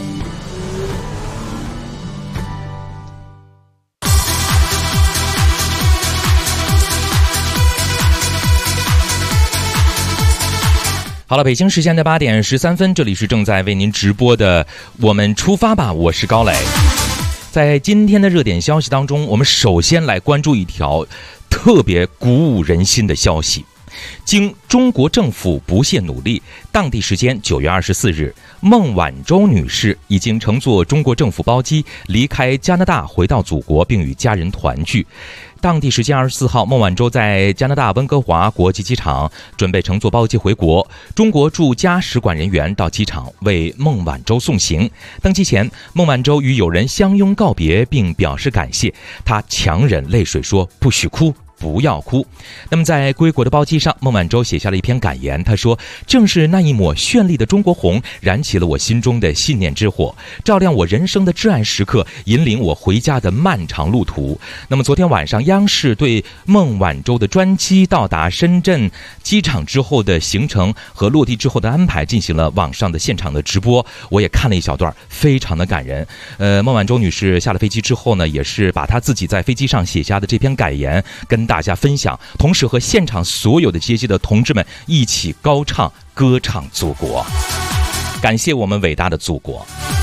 Speaker 4: 好了，北京时间的8点13分，这里是正在为您直播的我们出发吧，我是高磊。在今天的热点消息当中，我们首先来关注一条特别鼓舞人心的消息。经中国政府不懈努力，当地时间9月24日，孟晚舟女士已经乘坐中国政府包机离开加拿大，回到祖国，并与家人团聚。当地时间24号，孟晚舟在加拿大温哥华国际机场准备乘坐包机回国。中国驻加使馆人员到机场为孟晚舟送行。登机前，孟晚舟与友人相拥告别，并表示感谢。她强忍泪水说：“不许哭。”不要哭。那么在归国的包机上，孟晚舟写下了一篇感言，她说：“正是那一抹绚丽的中国红，燃起了我心中的信念之火，照亮我人生的至暗时刻，引领我回家的漫长路途。”那么昨天晚上，央视对孟晚舟的专机到达深圳机场之后的行程和落地之后的安排进行了网上的现场的直播，我也看了一小段，非常的感人。孟晚舟女士下了飞机之后呢，也是把她自己在飞机上写下的这篇感言跟大家分享，同时和现场所有的接机的同志们一起高唱歌唱祖国，感谢我们伟大的祖国。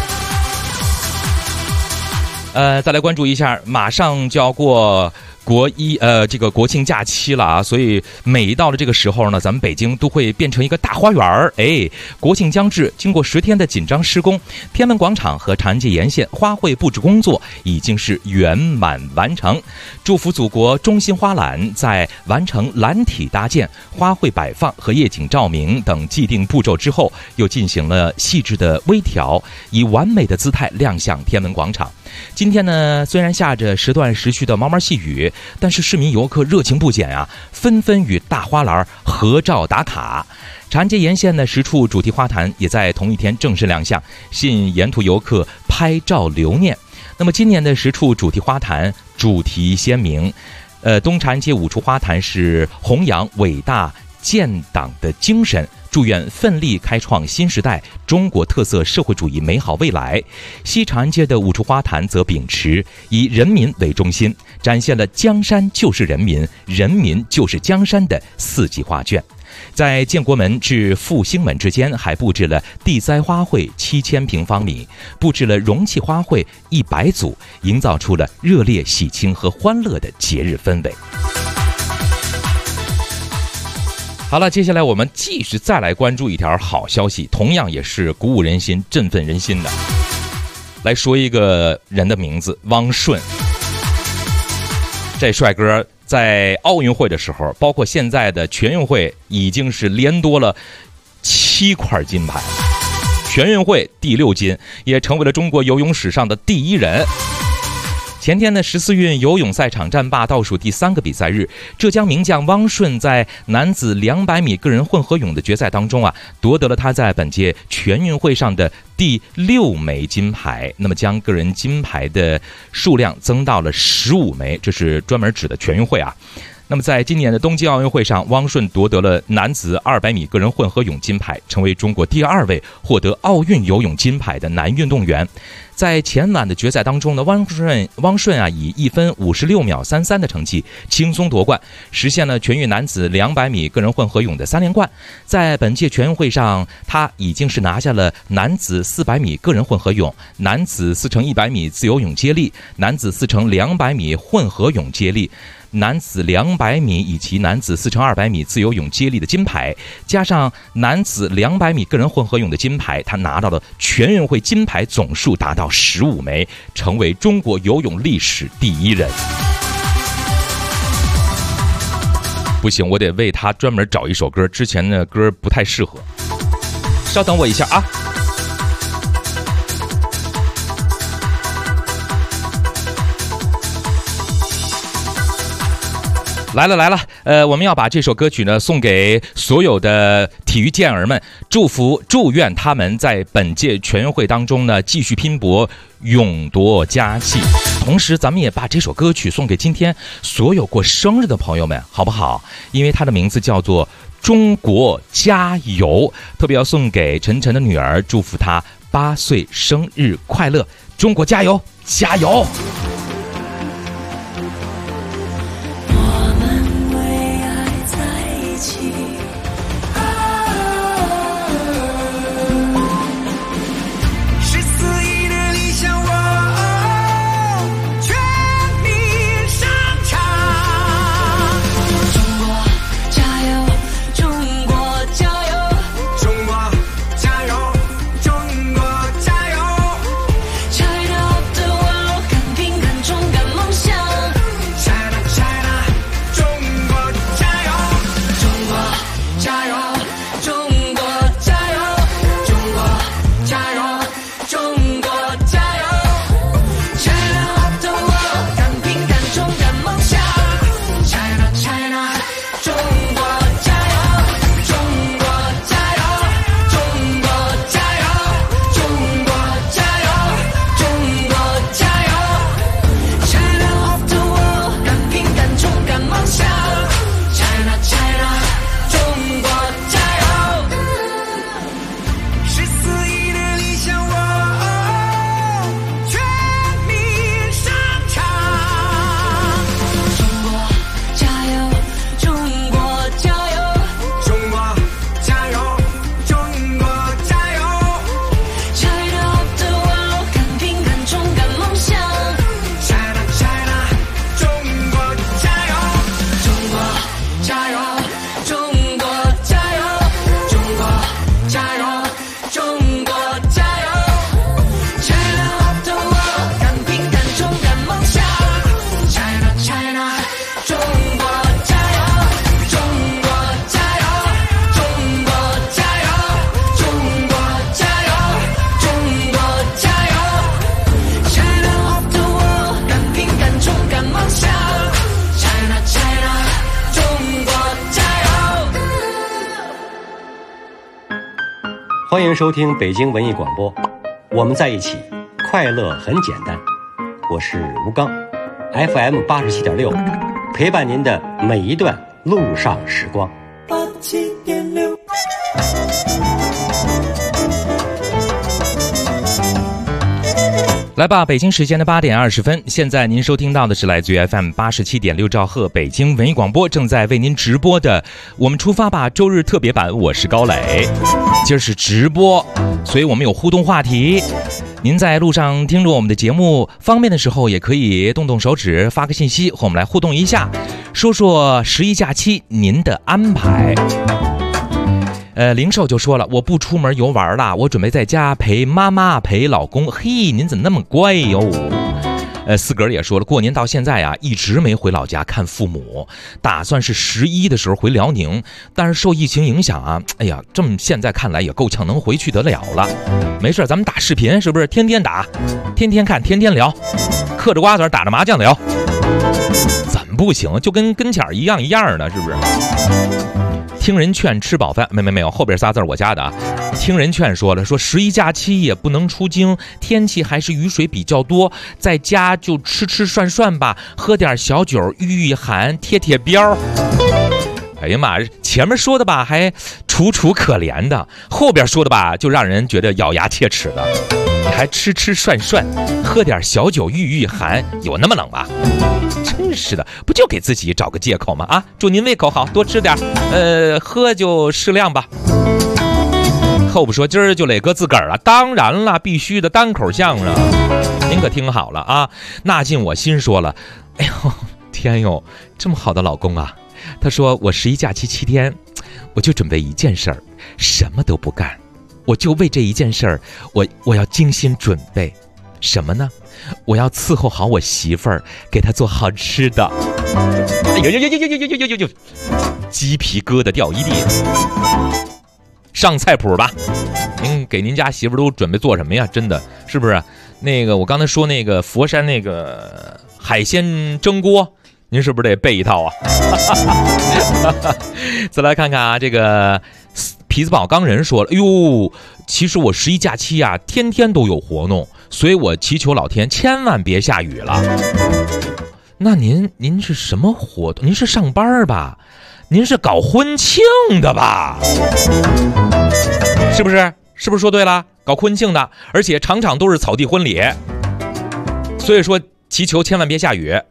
Speaker 4: 再来关注一下，马上就要过这个国庆假期了啊，所以每到了这个时候呢，咱们北京都会变成一个大花园。国庆将至，经过10天的紧张施工，天安门广场和长安街沿线花卉布置工作已经是圆满完成。祝福祖国中心花篮在完成篮体搭建、花卉摆放和夜景照明等既定步骤之后，又进行了细致的微调，以完美的姿态亮相天安门广场。今天呢，虽然下着时断时续的毛毛细雨，但是市民游客热情不减啊，纷纷与大花篮合照打卡。长安街沿线的10处主题花坛也在同一天正式亮相，吸引沿途游客拍照留念。那么今年的10处主题花坛主题鲜明，东长安街5处花坛是弘扬伟大建党的精神，祝愿奋力开创新时代中国特色社会主义美好未来。西长安街的5处花坛则秉持以人民为中心，展现了江山就是人民，人民就是江山的4级画卷。在建国门至复兴门之间还布置了地栽花卉7000平方米，布置了容器花卉100组，营造出了热烈喜庆和欢乐的节日氛围。好了，接下来我们继续再来关注一条好消息，同样也是鼓舞人心、振奋人心的。来说一个人的名字，汪顺。这帅哥在奥运会的时候，包括现在的全运会，已经是连夺了7块金牌，全运会第6金，也成为了中国游泳史上的第1人。 前天的14运游泳赛场战罢倒数第3个比赛日，浙江名将汪顺在男子200米个人混合泳的决赛当中夺得了他在本届全运会上的第6枚金牌，那么将个人金牌的数量增到了15枚，这是专门指的全运会啊。那么在今年的冬季奥运会上，汪顺夺得了男子200米个人混合泳金牌，成为中国第2位获得奥运游泳金牌的男运动员。在前晚的决赛当中呢，汪顺以1分56秒33的成绩轻松夺冠，实现了全运男子200米个人混合泳的3连冠。在本届全运会上，他已经是拿下了男子400米个人混合泳、男子4×100米自由泳接力、男子4×200米混合泳接力、男子200米以及男子4×200米自由泳接力的金牌，加上男子200米个人混合泳的金牌，他拿到了全运会金牌总数达到15枚，成为中国游泳历史第1人。不行，我得为他专门找一首歌，之前的歌不太适合。稍等我一下啊。来了，我们要把这首歌曲呢送给所有的体育健儿们，祝愿他们在本届全运会当中呢继续拼搏，勇夺佳绩。同时咱们也把这首歌曲送给今天所有过生日的朋友们，好不好？因为它的名字叫做中国加油，特别要送给晨晨的女儿，祝福她8岁生日快乐，中国加油，加油！
Speaker 15: 欢迎收听北京文艺广播，我们在一起，快乐很简单。我是吴刚 ，FM 87.6，陪伴您的每一段路上时光。87.6。
Speaker 4: 来吧，北京时间的8点20分，现在您收听到的是来自于 FM 87.6兆赫北京文艺广播正在为您直播的我们出发吧周日特别版，我是高磊。今儿是直播，所以我们有互动话题。您在路上听着我们的节目方便的时候，也可以动动手指发个信息和我们来互动一下，说说11假期您的安排。零售就说了，我不出门游玩了，我准备在家陪妈妈陪老公。嘿，您怎么那么乖哟？四格也说了，过年到现在一直没回老家看父母，打算是11的时候回辽宁，但是受疫情影响哎呀，这么现在看来也够呛能回去得了了。没事，咱们打视频是不是？天天打，天天看，天天聊， 嗑着瓜子打着麻将的哟。怎么不行？就跟跟前一样的，是不是？听人劝吃饱饭，没有，后边仨字我加的啊。听人劝说了，说11假期也不能出京，天气还是雨水比较多，在家就吃涮吧，喝点小酒御寒贴膘。哎呀妈，前面说的吧还楚楚可怜的，后边说的吧就让人觉得咬牙切齿的。你还吃涮，喝点小酒御寒，有那么冷吗？真是的，不就给自己找个借口吗？啊，祝您胃口好，多吃点，喝就适量吧。后不说今儿就磊哥自个儿了，当然了，必须的单口相声，您可听好了啊！纳进我心说了，哎呦天哟，这么好的老公啊！他说我11假期7天，我就准备一件事儿，什么都不干，我就为这一件事儿，我要精心准备，什么呢？我要伺候好我媳妇儿，给她做好吃的。哎呦，鸡皮疙瘩掉一地。上菜谱吧，您给您家媳妇儿都准备做什么呀？真的是不是？那个我刚才说那个佛山那个海鲜蒸锅，您是不是得备一套啊？再来看看啊，这个痞子宝钢人说了，哎呦，其实我11假期啊，天天都有活动，所以我祈求老天千万别下雨了。那您是什么活动？您是上班吧？您是搞婚庆的吧？是不是说对了？搞婚庆的，而且场场都是草地婚礼，所以说祈求千万别下雨。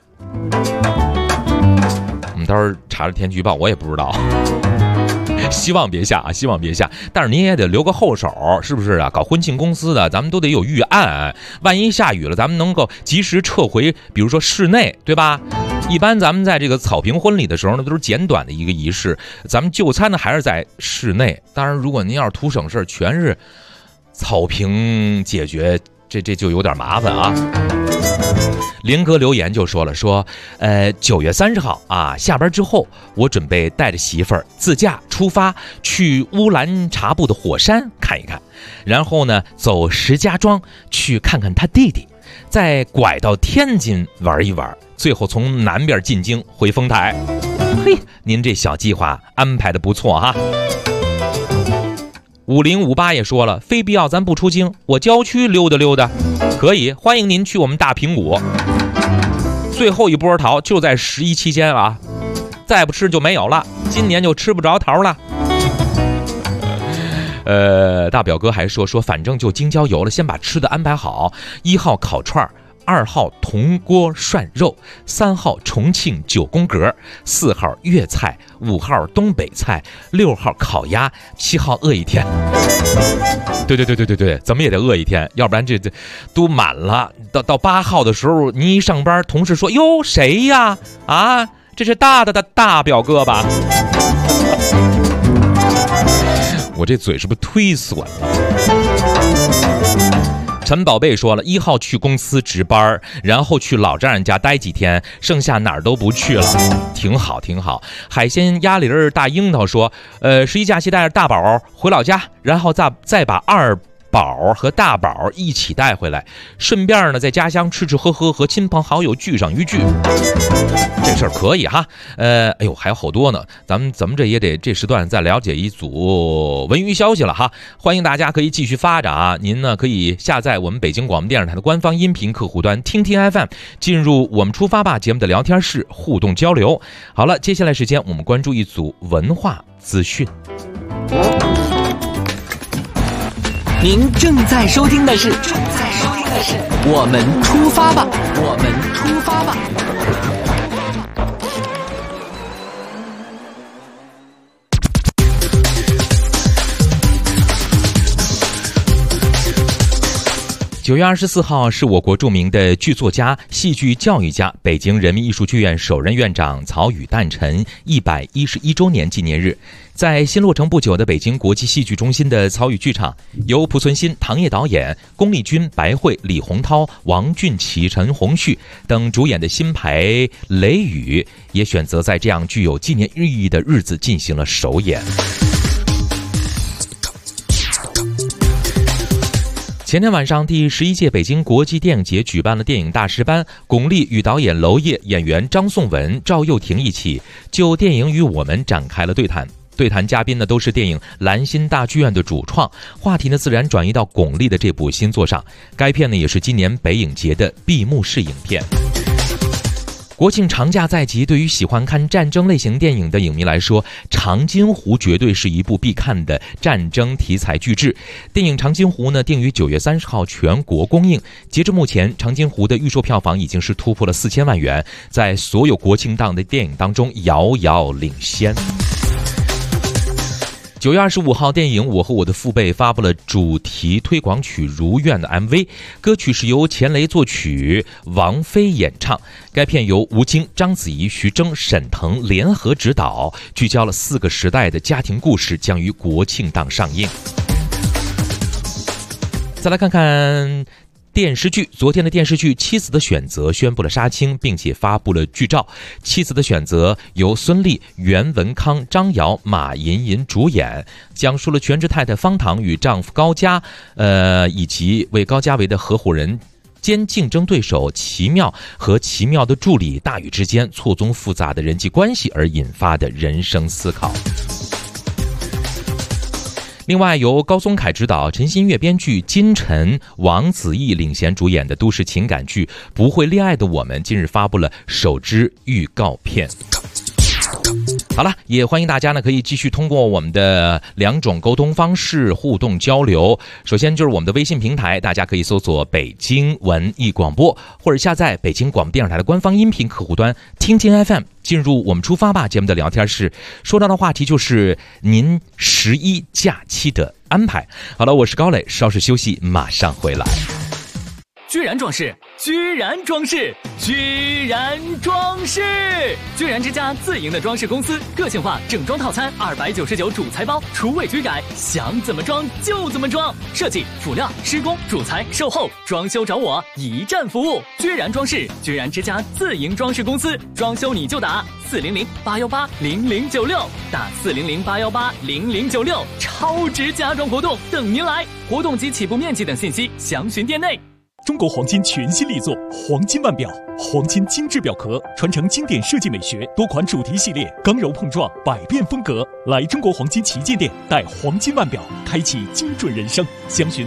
Speaker 4: 我们到时候查了天气预报，我也不知道。希望别下啊，希望别下。但是您也得留个后手，是不是啊？搞婚庆公司的，咱们都得有预案，万一下雨了，咱们能够及时撤回，比如说室内，对吧？一般咱们在这个草坪婚礼的时候呢，都是简短的一个仪式，咱们就餐呢还是在室内。当然，如果您要是图省事，全是草坪解决，这就有点麻烦啊。林哥留言就说了，说9月30号啊，下班之后我准备带着媳妇儿自驾出发去乌兰察布的火山看一看，然后呢走石家庄去看看他弟弟，再拐到天津玩一玩，最后从南边进京回丰台。嘿，您这小计划安排的不错哈。5058也说了，非必要咱不出京，我郊区溜达溜达，可以，欢迎您去我们大平谷。最后一波桃就在11期间啊，再不吃就没有了，今年就吃不着桃了。大表哥还说反正就京郊游了，先把吃的安排好，1号烤串，2号铜锅涮肉，3号重庆9宫格，4号粤菜，5号东北菜，6号烤鸭，7号饿一天。对，怎么也得饿一天，要不然这都满了。到8号的时候，你一上班，同事说哟谁呀？啊，这是大表哥吧？我这嘴是不是忒损了？陈宝贝说了，1号去公司值班，然后去老丈人家待几天，剩下哪儿都不去了。挺好。海鲜鸭梨大樱桃说，11假期带着大宝回老家，然后再把2宝和大宝一起带回来，顺便呢在家乡吃喝和亲朋好友聚上一聚。这事儿可以哈。哎呦，还有好多呢，咱们这也得这时段再了解一组文娱消息了哈。欢迎大家可以继续发展啊，您呢可以下载我们北京广播电视台的官方音频客户端听听 FM， 进入我们出发吧节目的聊天室互动交流。好了，接下来时间我们关注一组文化资讯。
Speaker 11: 您正在收听的是我们出发吧，我们出发吧。
Speaker 4: 9月24号是我国著名的剧作家、戏剧教育家、北京人民艺术剧院首任院长曹禺诞辰111周年纪念日。在新落成不久的北京国际戏剧中心的曹禺剧场，由濮存昕、唐烨导演，龚丽君、白慧、李洪涛、王俊奇、陈鸿旭等主演的新排《雷雨》也选择在这样具有纪念意义的日子进行了首演。 前天晚上，第11届北京国际电影节举办了电影大师班，巩俐与导演娄烨、演员张颂文、赵又廷一起就电影与我们展开了对谈。对谈嘉宾呢都是电影《兰心大剧院》的主创，话题呢自然转移到巩俐的这部新作上。该片呢也是今年北影节的闭幕式影片。国庆长假在即，对于喜欢看战争类型电影的影迷来说，《长津湖》绝对是一部必看的战争题材巨制。电影《长津湖》呢定于9月30号全国公映。截至目前，《长津湖》的预售票房已经是突破了4000万元，在所有国庆档的电影当中遥遥领先。9月25号，电影《我和我的父辈》发布了主题推广曲《如愿》的 MV， 歌曲是由钱雷作曲，王菲演唱。该片由吴京、章子怡、徐峥、沈腾联合执导，聚焦了4个时代的家庭故事，将于国庆档上映。再来看看电视剧，昨天的电视剧《妻子的选择》宣布了杀青，并且发布了剧照。《妻子的选择》由孙俪、袁文康、张瑶、马莹莹主演，讲述了全职太太方糖与丈夫高家，以及为高家维的合伙人兼竞争对手奇妙和奇妙的助理大宇之间错综复杂的人际关系而引发的人生思考。另外，由高宗凯执导、陈新月编剧、金晨、王子异领衔主演的都市情感剧《不会恋爱的我们》近日发布了首支预告片。好了，也欢迎大家呢可以继续通过我们的2种沟通方式互动交流。首先就是我们的微信平台，大家可以搜索北京文艺广播，或者下载北京广播电视台的官方音频客户端听见 FM， 进入我们出发吧节目的聊天室。说到的话题就是您11假期的安排。好了，我是高磊，稍事休息，马上回来。
Speaker 10: 居然装饰，居然装饰，居然装饰！居然之家自营的装饰公司，个性化整装套餐299主材包，厨卫居改，想怎么装就怎么装。设计、辅料、施工、主材、售后、装修找我，一站服务。居然装饰，居然之家自营装饰公司，装修你就打400-818-0096，打400-818-0096，超值家装活动等您来，活动及起步面积等信息详询店内。
Speaker 9: 中国黄金全新力作黄金腕表，黄金精致表壳，传承经典设计美学，多款主题系列，刚柔碰撞，百变风格。来中国黄金旗舰店，带黄金腕表，开启精准人生。详询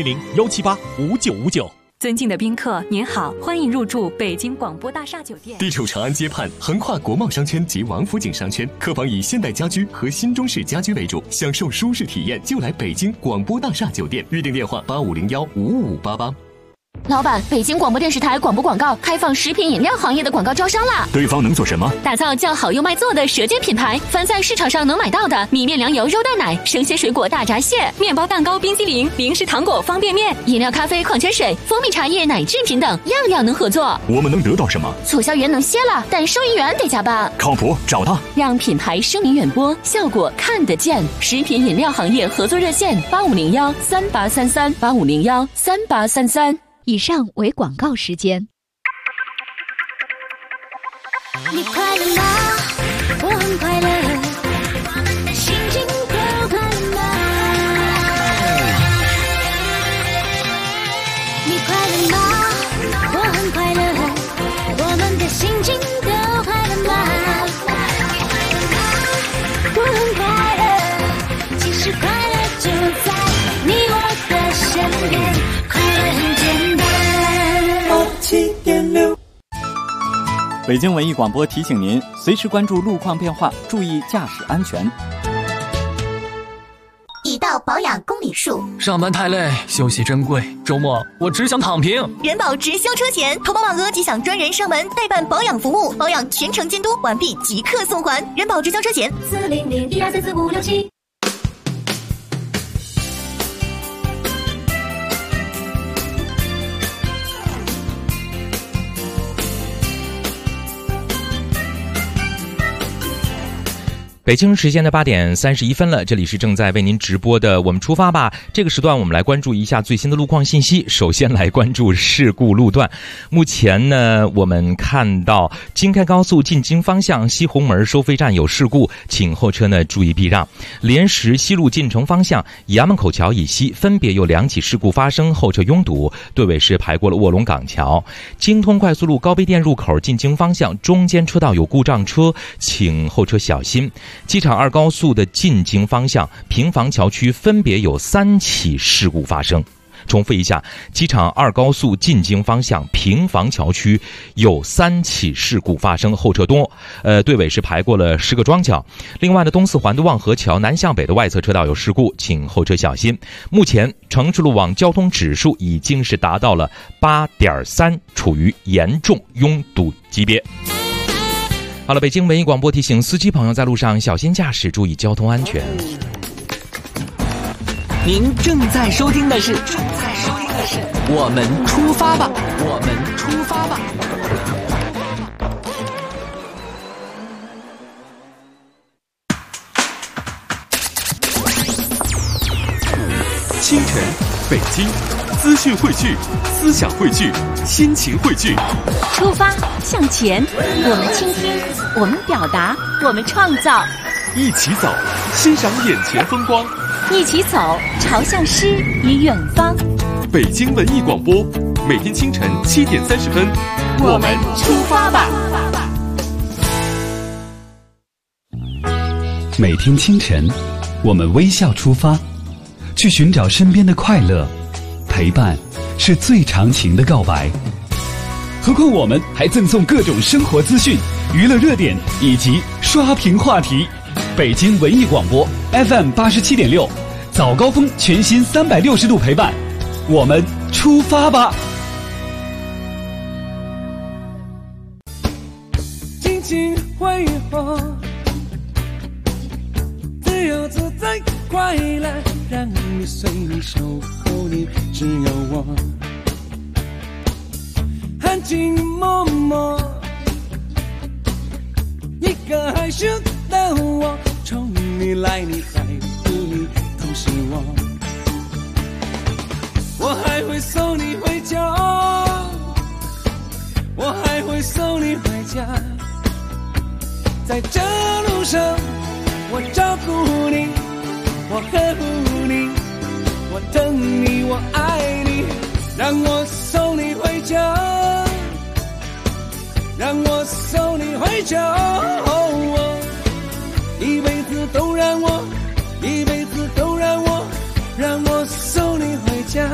Speaker 9: 400-178-5959。
Speaker 8: 尊敬的宾客，您好，欢迎入住北京广播大厦酒店。
Speaker 16: 地处长安街畔，横跨国贸商圈及王府井商圈，客房以现代家居和新中式家居为主，享受舒适体验就来北京广播大厦酒店。预订电话8501-55588。
Speaker 17: 老板，北京广播电视台广播广告开放食品饮料行业的广告招商啦！
Speaker 16: 对方能做什么？
Speaker 17: 打造叫好又卖座的舌尖品牌，凡在市场上能买到的米面粮油肉蛋奶、生鲜水果大闸蟹、
Speaker 8: 面包蛋糕、冰激凌、零食糖果、方便面、
Speaker 17: 饮料、咖啡、矿泉水、蜂蜜茶叶、奶制品等，样样能合作。
Speaker 16: 我们能得到什么？
Speaker 17: 促销员能歇了，但收银员得加班。
Speaker 16: 靠谱，找他，
Speaker 17: 让品牌声名远播，效果看得见。食品饮料行业合作热线8501-3833，8501-3833。
Speaker 2: 以上为广告时间。
Speaker 6: 你快乐吗？我很快乐，我们的心情都快乐吗？你快乐吗？我很快乐，我们的心情都快乐吗？我很快乐，其实快乐就在你我的身边，快乐很简单。7.6
Speaker 12: 北京文艺广播提醒您，随时关注路况变化，注意驾驶安全。
Speaker 18: 已到保养公里数。
Speaker 10: 上班太累，休息珍贵。周末我只想躺平。
Speaker 18: 人保直销车险，投保满额即享专人上门代办保养服务，保养全程监督，完毕即刻送还。人保直销车险400-1234567。
Speaker 4: 北京时间的8点31分了，这里是正在为您直播的我们出发吧。这个时段我们来关注一下最新的路况信息。首先来关注事故路段。目前呢，我们看到京开高速进京方向西红门收费站有事故，请后车呢注意避让。莲石西路进城方向衙门口桥以西分别有2起事故发生，后车拥堵，队尾是排过了卧龙岗桥。京通快速路高碑店入口进京方向中间车道有故障车，请后车小心。机场2高速的进京方向平房桥区分别有3起事故发生。重复一下，机场2高速进京方向平房桥区有3起事故发生，后车多，队尾是排过了10个桩桥。另外呢，东四环的望河桥南向北的外侧车道有事故，请后车小心。目前城市路网交通指数已经是达到了8.3，处于严重拥堵级别。好了，北京文艺广播提醒司机朋友在路上小心驾驶，注意交通安全。
Speaker 11: 您正在收听的是我们出发吧，我们出发吧。
Speaker 16: 清晨，北京，资讯汇聚，思想汇聚，心情汇聚。
Speaker 2: 出发向前，我们倾听，我们表达，我们创造。
Speaker 16: 一起走，欣赏眼前风光。
Speaker 2: 一起走，朝向诗与远方。
Speaker 16: 北京文艺广播，每天清晨7点30分，
Speaker 2: 我们出发吧。
Speaker 19: 每天清晨，我们微笑出发，去寻找身边的快乐。陪伴是最长情的告白。何况我们还赠送各种生活资讯、娱乐热点以及刷屏话题。北京文艺广播 FM 87.6，早高峰全新360度陪伴，我们出发吧！
Speaker 3: 尽情挥霍，自由自在快乐，让你随你守候你，只有我。含情脉脉，一个害羞的我，从你来你在乎你，都是我还会送你回家，我还会送你回家，在这路上我照顾你，我呵护你，我等你，我爱你，让我送你回家，让我送你回家，一辈子都让我，一辈子都让我，让我送你回家，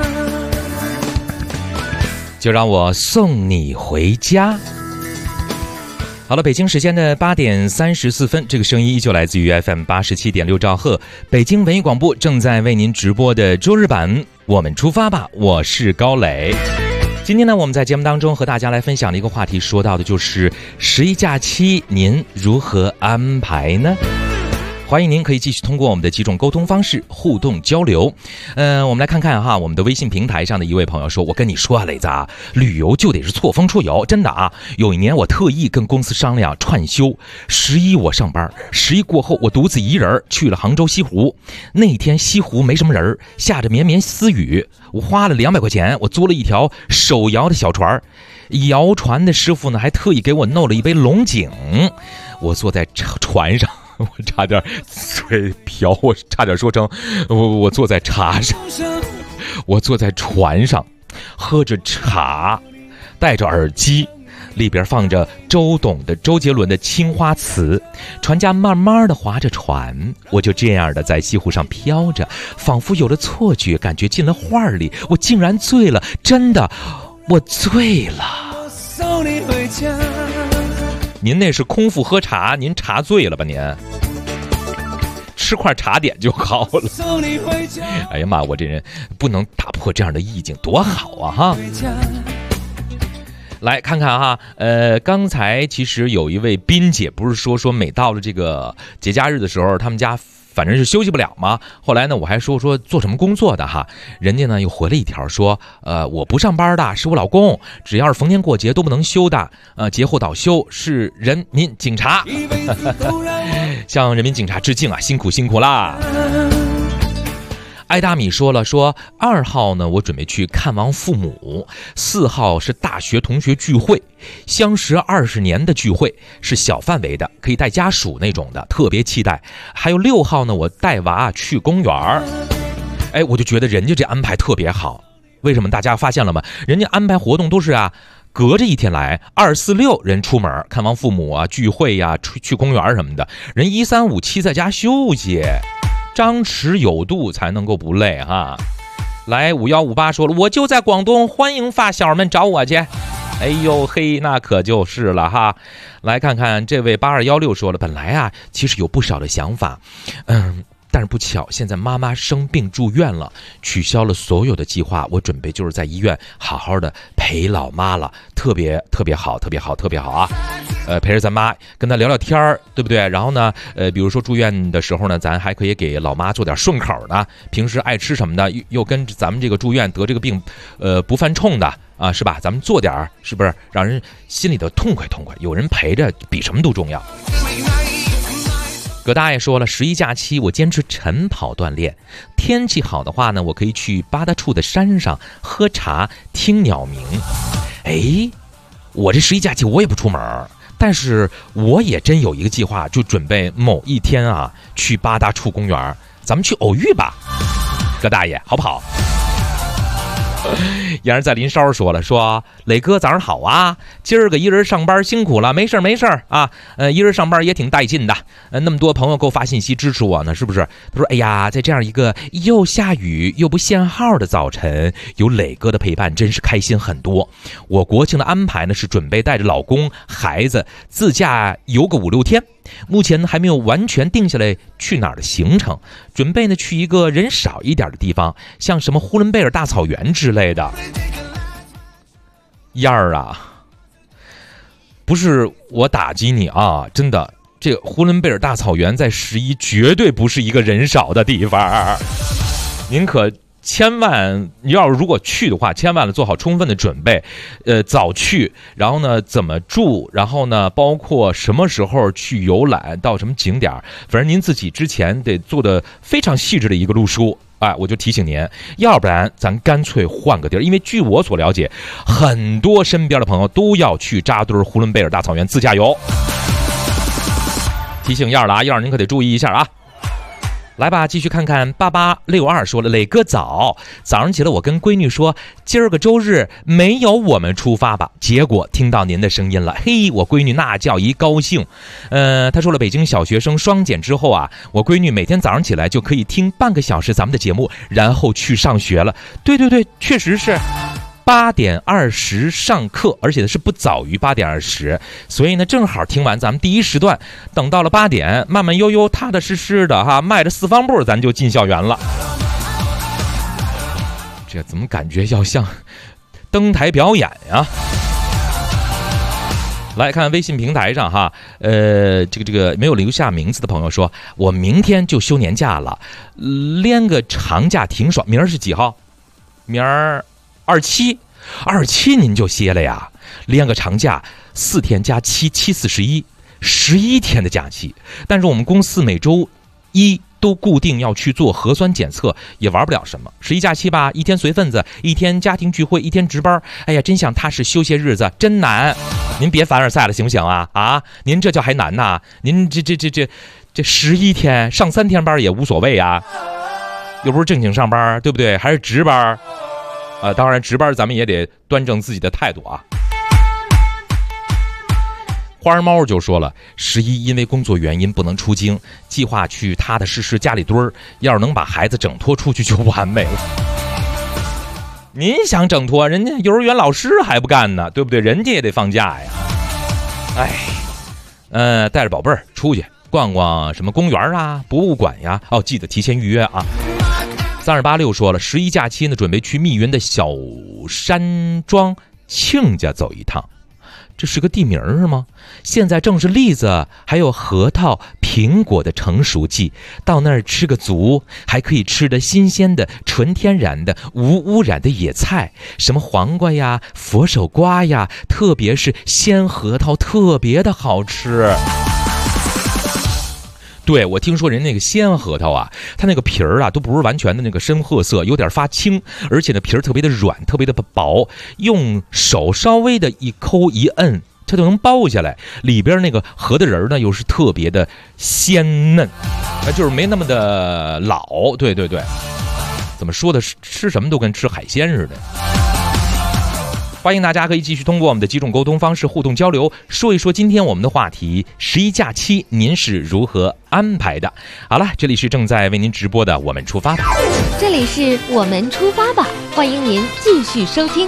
Speaker 4: 就让我送你回家。好了，北京时间的8点34分，这个声音依旧来自于 FM 87.6兆赫，北京文艺广播正在为您直播的周日版，我们出发吧，我是高磊。今天呢，我们在节目当中和大家来分享的一个话题，说到的就是11假期您如何安排呢？欢迎您可以继续通过我们的几种沟通方式互动交流。我们来看看哈，我们的微信平台上的一位朋友说，我跟你说啊，磊子啊，旅游就得是错峰出游，真的啊。有一年我特意跟公司商量串休，11我上班，11过后我独自一人去了杭州西湖。那天西湖没什么人，下着绵绵私雨，我花了200块钱，我租了一条手摇的小船，摇船的师傅呢还特意给我弄了一杯龙井，我坐在船上。我差点嘴瓢，我差点说成我坐在茶上，我坐在船上，喝着茶，戴着耳机，里边放着周杰伦的《青花瓷》，船家慢慢的划着船，我就这样的在西湖上飘着，仿佛有了错觉，感觉进了画里，我竟然醉了，真的，我醉了。
Speaker 3: 送你回家。
Speaker 4: 您那是空腹喝茶，您茶醉了吧您？吃块茶点就好了。哎呀妈，我这人不能打破这样的意境，多好啊哈！来看看哈，刚才其实有一位斌姐不是说每到了这个节假日的时候，他们家反正是休息不了嘛。后来呢，我还说做什么工作的哈，人家呢又回了一条说，我不上班的，是我老公，只要是逢年过节都不能休的，节后倒休是人民警察。 向人民警察致敬啊，辛苦辛苦啦。艾大米说了，说2号呢，我准备去看望父母；4号是大学同学聚会，相识20年的聚会，是小范围的，可以带家属那种的，特别期待。还有6号呢，我带娃去公园。哎，我就觉得人家这安排特别好。为什么？大家发现了吗？人家安排活动都是隔着一天来，2、4、6人出门看望父母啊，聚会呀，去公园什么的。人1、3、5、7在家休息。张弛有度才能够不累哈。来5158说了，我就在广东，欢迎发小们找我去。哎呦嘿，那可就是了哈。来看看这位8216说了，本来其实有不少的想法，但是不巧，现在妈妈生病住院了，取消了所有的计划。我准备就是在医院好好的陪老妈了，特别好，特别好啊！陪着咱妈，跟她聊聊天儿，对不对？然后呢，比如说住院的时候呢，咱还可以给老妈做点顺口的，平时爱吃什么的，又跟咱们这个住院得这个病，不犯冲的啊，是吧？咱们做点，是不是让人心里头痛快？有人陪着比什么都重要。葛大爷说了，11假期我坚持晨跑锻炼，天气好的话呢，我可以去八大处的山上喝茶听鸟鸣。哎，我这11假期我也不出门，但是我也真有一个计划，就准备某一天去八大处公园，咱们去偶遇吧。葛大爷好不好？然而在林梢说了，说磊哥早上好啊，今儿个一人上班辛苦了，没事啊，一人上班也挺带劲的，那么多朋友给我发信息支持我呢，是不是？他说，哎呀，在这样一个又下雨又不限号的早晨，有磊哥的陪伴，真是开心很多。我国庆的安排呢是准备带着老公孩子自驾游个5、6天。目前还没有完全定下来去哪儿的行程，准备呢去一个人少一点的地方，像什么呼伦贝尔大草原之类的。燕儿不是我打击你真的，这个呼伦贝尔大草原在11绝对不是一个人少的地方，您可千万，你要如果去的话，千万做好充分的准备，早去，然后呢怎么住，然后呢包括什么时候去游览，到什么景点，反正您自己之前得做的非常细致的一个路书。我就提醒您，要不然咱干脆换个地儿，因为据我所了解，很多身边的朋友都要去扎堆呼伦贝尔大草原自驾游。提醒燕儿了燕儿您可得注意一下啊。来吧，继续看看8862说了，磊哥早上起来，我跟闺女说，今儿个周日没有我们出发吧，结果听到您的声音了，嘿，我闺女那叫一高兴。她说了，北京小学生双减之后我闺女每天早上起来就可以听半个小时咱们的节目，然后去上学了。对，确实是8点20上课，而且是不早于8点20，所以呢正好听完咱们第一时段，等到了8点，慢慢悠悠踏踏实实的迈着4方步咱就进校园了。这怎么感觉要像登台表演呀？来看微信平台上这个没有留下名字的朋友说，我明天就休年假了，连个长假挺爽。明儿是几号？明儿27您就歇了呀，连个长假4天加7，7、4、11天的假期。但是我们公司每周1都固定要去做核酸检测，也玩不了什么。11假期吧，1天随份子，1天家庭聚会，1天值班。哎呀，真想踏实休些日子，真难。您别凡尔赛了行不行啊？您这叫还难呐？您这11天上3天班也无所谓啊，又不是正经上班，对不对？还是值班。当然值班咱们也得端正自己的态度啊。花儿猫就说了，11因为工作原因不能出京，计划去踏踏实实家里蹲儿，要是能把孩子整脱出去就完美了。您想整脱，人家幼儿园老师还不干呢，对不对？人家也得放假呀。带着宝贝儿出去逛逛什么公园博物馆呀，记得提前预约啊。3286说了，11假期呢，准备去密云的小山庄亲家走一趟。这是个地名是吗？现在正是栗子还有核桃苹果的成熟季，到那儿吃个足，还可以吃的新鲜的纯天然的无污染的野菜，什么黄瓜呀佛手瓜呀，特别是鲜核桃特别的好吃。 对，我听说人那个西安核桃啊，它那个皮儿啊都不是完全的那个深褐色，有点发青，而且呢皮儿特别的软，特别的薄，用手稍微的一抠一摁，它就能剥下来。里边那个核桃仁呢又是特别的鲜嫩，就是没那么的老。对对对，怎么说的，吃什么都跟吃海鲜似的。欢迎大家可以继续通过我们的几种沟通方式互动交流，说一说今天我们的话题11假期您是如何安排的。好了，这里是正在为您直播的我们出发吧，
Speaker 5: 这里是我们出发吧，欢迎您继续收听。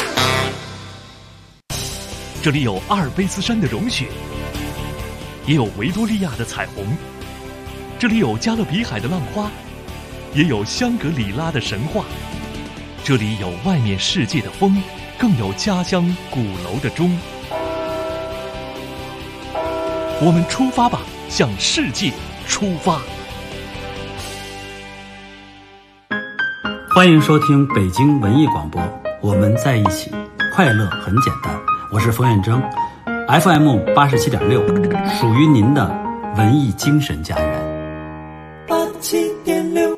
Speaker 9: 这里有阿尔卑斯山的融雪，也有维多利亚的彩虹，这里有加勒比海的浪花，也有香格里拉的神话，这里有外面世界的风，更有家乡鼓楼的钟。我们出发吧，向世界出发。
Speaker 20: 欢迎收听北京文艺广播，我们在一起，快乐很简单。我是冯远征 ，FM 87.6，属于您的文艺精神家园。
Speaker 3: 87.6。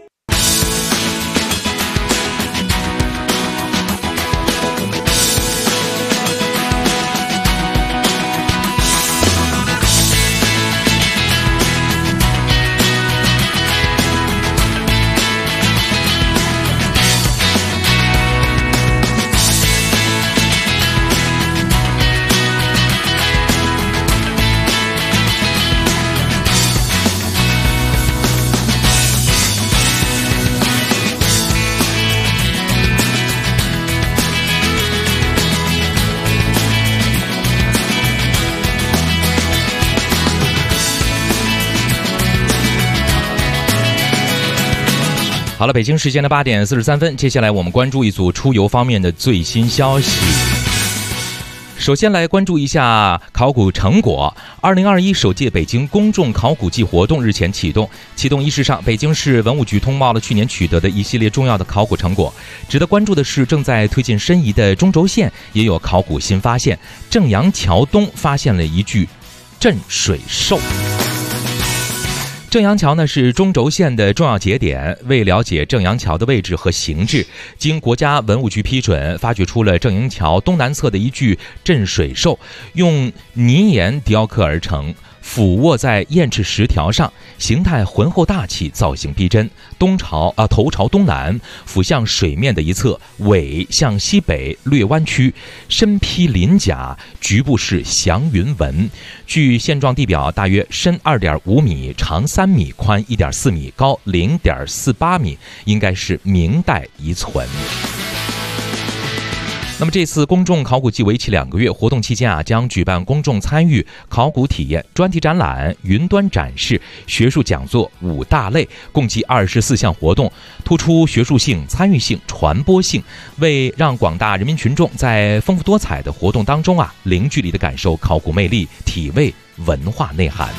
Speaker 4: 好了，北京时间的8点43分，接下来我们关注一组出游方面的最新消息。首先来关注一下考古成果。2021首届北京公众考古季活动日前启动，启动仪式上，北京市文物局通报了去年取得的一系列重要的考古成果。值得关注的是，正在推进申遗的中轴线也有考古新发现，正阳桥东发现了一具镇水兽。正阳桥呢是中轴线的重要节点，为了解正阳桥的位置和形制，经国家文物局批准，发掘出了正阳桥东南侧的一具镇水兽，用泥岩雕刻而成，俯卧在燕翅石条上，形态浑厚大气，造型逼真。头朝东南，俯向水面的一侧，尾向西北略弯曲，身披鳞甲，局部是祥云纹。距现状地表大约深2.5米，长3米，宽1.4米，高0.48米，应该是明代遗存。那么这次公众考古季为期2个月，活动期间将举办公众参与、考古体验、专题展览、云端展示、学术讲座5大类，共计24项活动，突出学术性、参与性、传播性，为让广大人民群众在丰富多彩的活动当中零距离地感受考古魅力，体味文化内涵。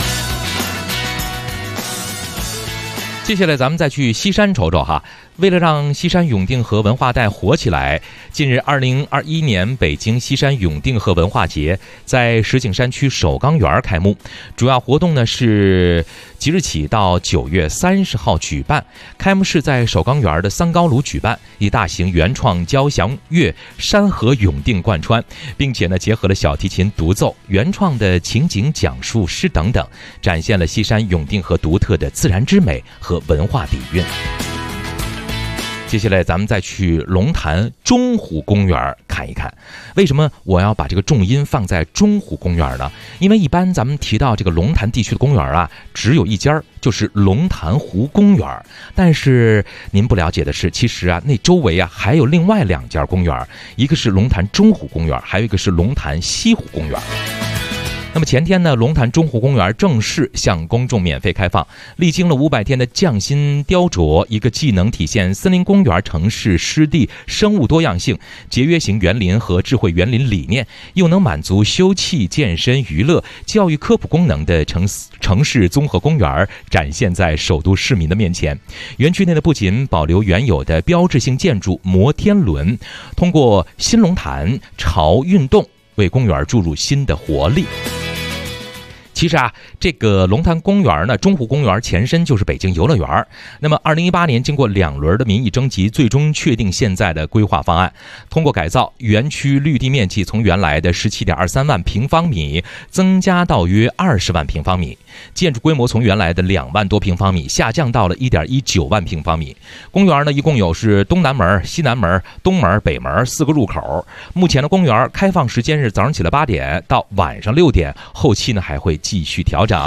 Speaker 4: 接下来咱们再去西山瞅瞅哈。为了让西山永定河文化带火起来，近日2021年北京西山永定河文化节在石景山区首钢园开幕。主要活动呢是即日起到9月30号举办。开幕式在首钢园的三高炉举办，以大型原创交响乐《山河永定》贯穿，并且呢结合了小提琴独奏、原创的情景讲述诗等等，展现了西山永定河独特的自然之美和文化底蕴。接下来咱们再去龙潭中湖公园看一看。为什么我要把这个重音放在中湖公园呢？因为一般咱们提到这个龙潭地区的公园只有一家，就是龙潭湖公园。但是您不了解的是，其实那周围还有另外2家公园，一个是龙潭中湖公园，还有一个是龙潭西湖公园。那么前天呢，龙潭中湖公园正式向公众免费开放。历经了500天的匠心雕琢，一个既能体现森林公园城市湿地生物多样性、节约型园林和智慧园林理念，又能满足休憩、健身、娱乐、教育科普功能的城市综合公园展现在首都市民的面前。园区内的不仅保留原有的标志性建筑摩天轮，通过新龙潭潮运动为公园注入新的活力。 其实啊，这个龙潭公园呢，中湖公园前身就是北京游乐园。那么2018年经过2轮的民意征集，最终确定现在的规划方案。通过改造，园区绿地面积从原来的17.23万平方米增加到约20万平方米，建筑规模从原来的2万多平方米下降到了1.19万平方米。公园呢，一共有是东南门、西南门、东门、北门4个入口。目前的公园开放时间是早上起来8点到晚上6点，后期呢还会继续调整。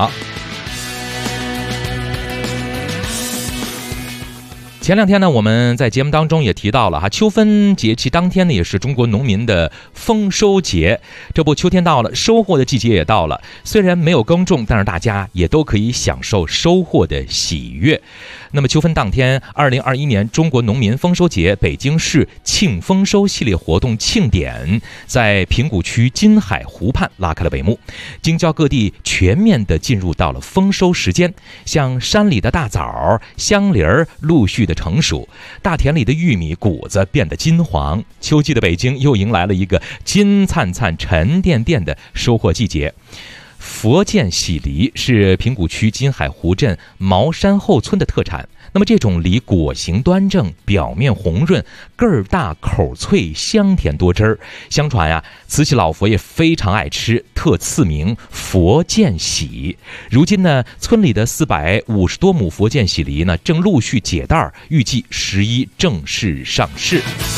Speaker 4: 前2天呢，我们在节目当中也提到了哈，秋分节气当天呢，也是中国农民的丰收节。这不，秋天到了，收获的季节也到了。虽然没有耕种，但是大家也都可以享受收获的喜悦。那么秋分当天，2021年中国农民丰收节北京市庆丰收系列活动庆典在平谷区金海湖畔拉开了帷幕。京郊各地全面的进入到了丰收时间，像山里的大枣、香梨儿陆续的成熟，大田里的玉米谷子变得金黄。秋季的北京又迎来了一个金灿灿、沉甸甸的收获季节。佛见喜梨是平谷区金海湖镇茅山后村的特产。那么这种梨果形端正，表面红润，个儿大，口脆，香甜多汁儿。相传呀，慈禧老佛爷非常爱吃，特赐名佛见喜。如今呢，村里的450多亩佛见喜梨呢，正陆续解袋，预计11正式上市。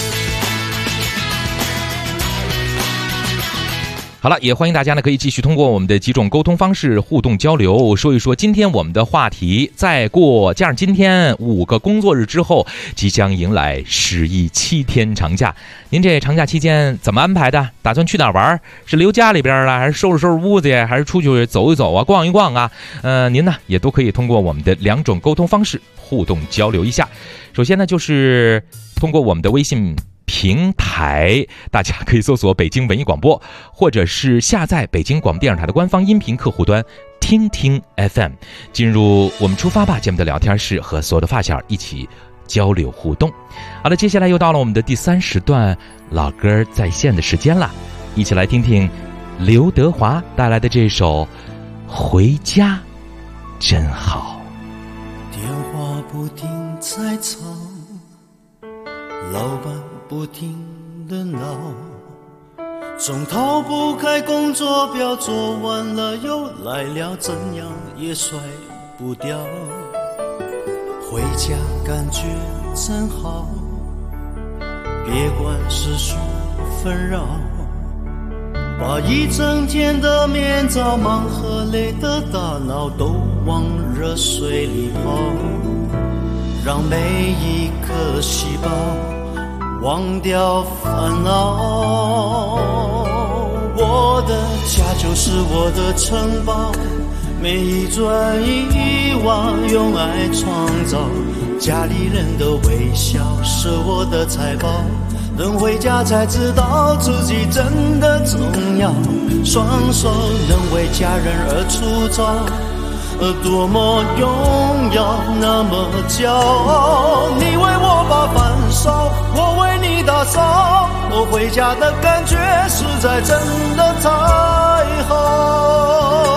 Speaker 4: 好了，也欢迎大家呢可以继续通过我们的几种沟通方式互动交流，说一说今天我们的话题。再过加上今天5个工作日之后，即将迎来11、7天长假。您这长假期间怎么安排的？打算去哪儿玩？是留家里边了，还是收拾收拾屋子呀？还是出去走一走啊，逛一逛啊？您呢也都可以通过我们的2种沟通方式互动交流一下。首先呢，就是通过我们的微信平台，大家可以搜索北京文艺广播，或者是下载北京广播电视台的官方音频客户端听听 FM， 进入我们出发吧节目的聊天室，和所有的发小一起交流互动。好了，接下来又到了我们的第3时段老歌在线的时间了，一起来听听刘德华带来的这首回家真好。
Speaker 3: 电话不停在吵，老板不停地闹，总逃不开工作表，做完了又来了，怎样也甩不掉。回家感觉真好，别管世俗纷扰，把一整天的面罩、忙和累的大脑都往热水里泡，让每一颗细胞忘掉烦恼。我的家就是我的城堡，每一砖一瓦用爱创造，家里人的微笑是我的财宝，能回家才知道自己真的重要，双手能为家人而出招，多么荣耀，那么骄傲。你为我把饭烧，我为你打扫，我回家的感觉实在真的太好。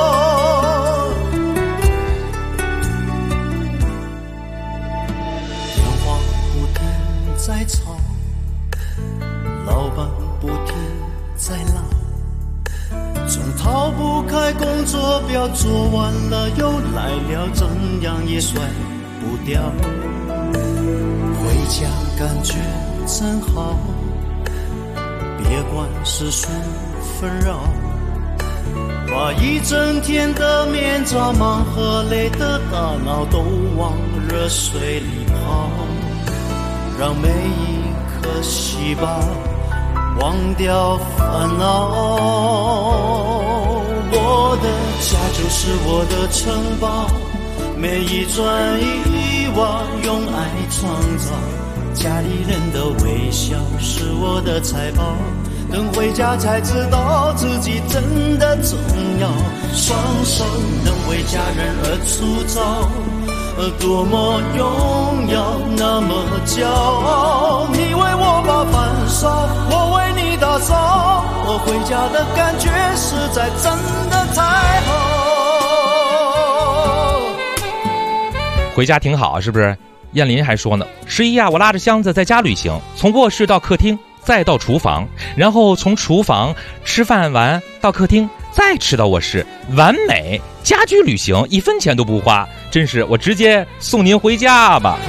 Speaker 3: 电话不停在吵，老板不停在闹，总逃不开工作表，做完了又来了，怎样也甩不掉。回家感觉真好，别管世俗纷扰，把一整天的面罩、忙和累的大脑都往热水里泡，让每一颗细胞忘掉烦恼。我的家就是我的城堡，每一砖一瓦用爱创造，家里人的微笑是我的财宝，等回家才知道自己真的重要，双手能为家人而出招，多么荣耀，那么骄傲。你为我把饭烧，我为你打扫，我回家的感觉实在真的太好。
Speaker 4: 回家挺好，是不是？燕林还说呢，11啊，我拉着箱子在家旅行，从卧室到客厅，再到厨房，然后从厨房吃饭完到客厅，再吃到卧室，完美！家居旅行1分钱都不花，真是我直接送您回家吧。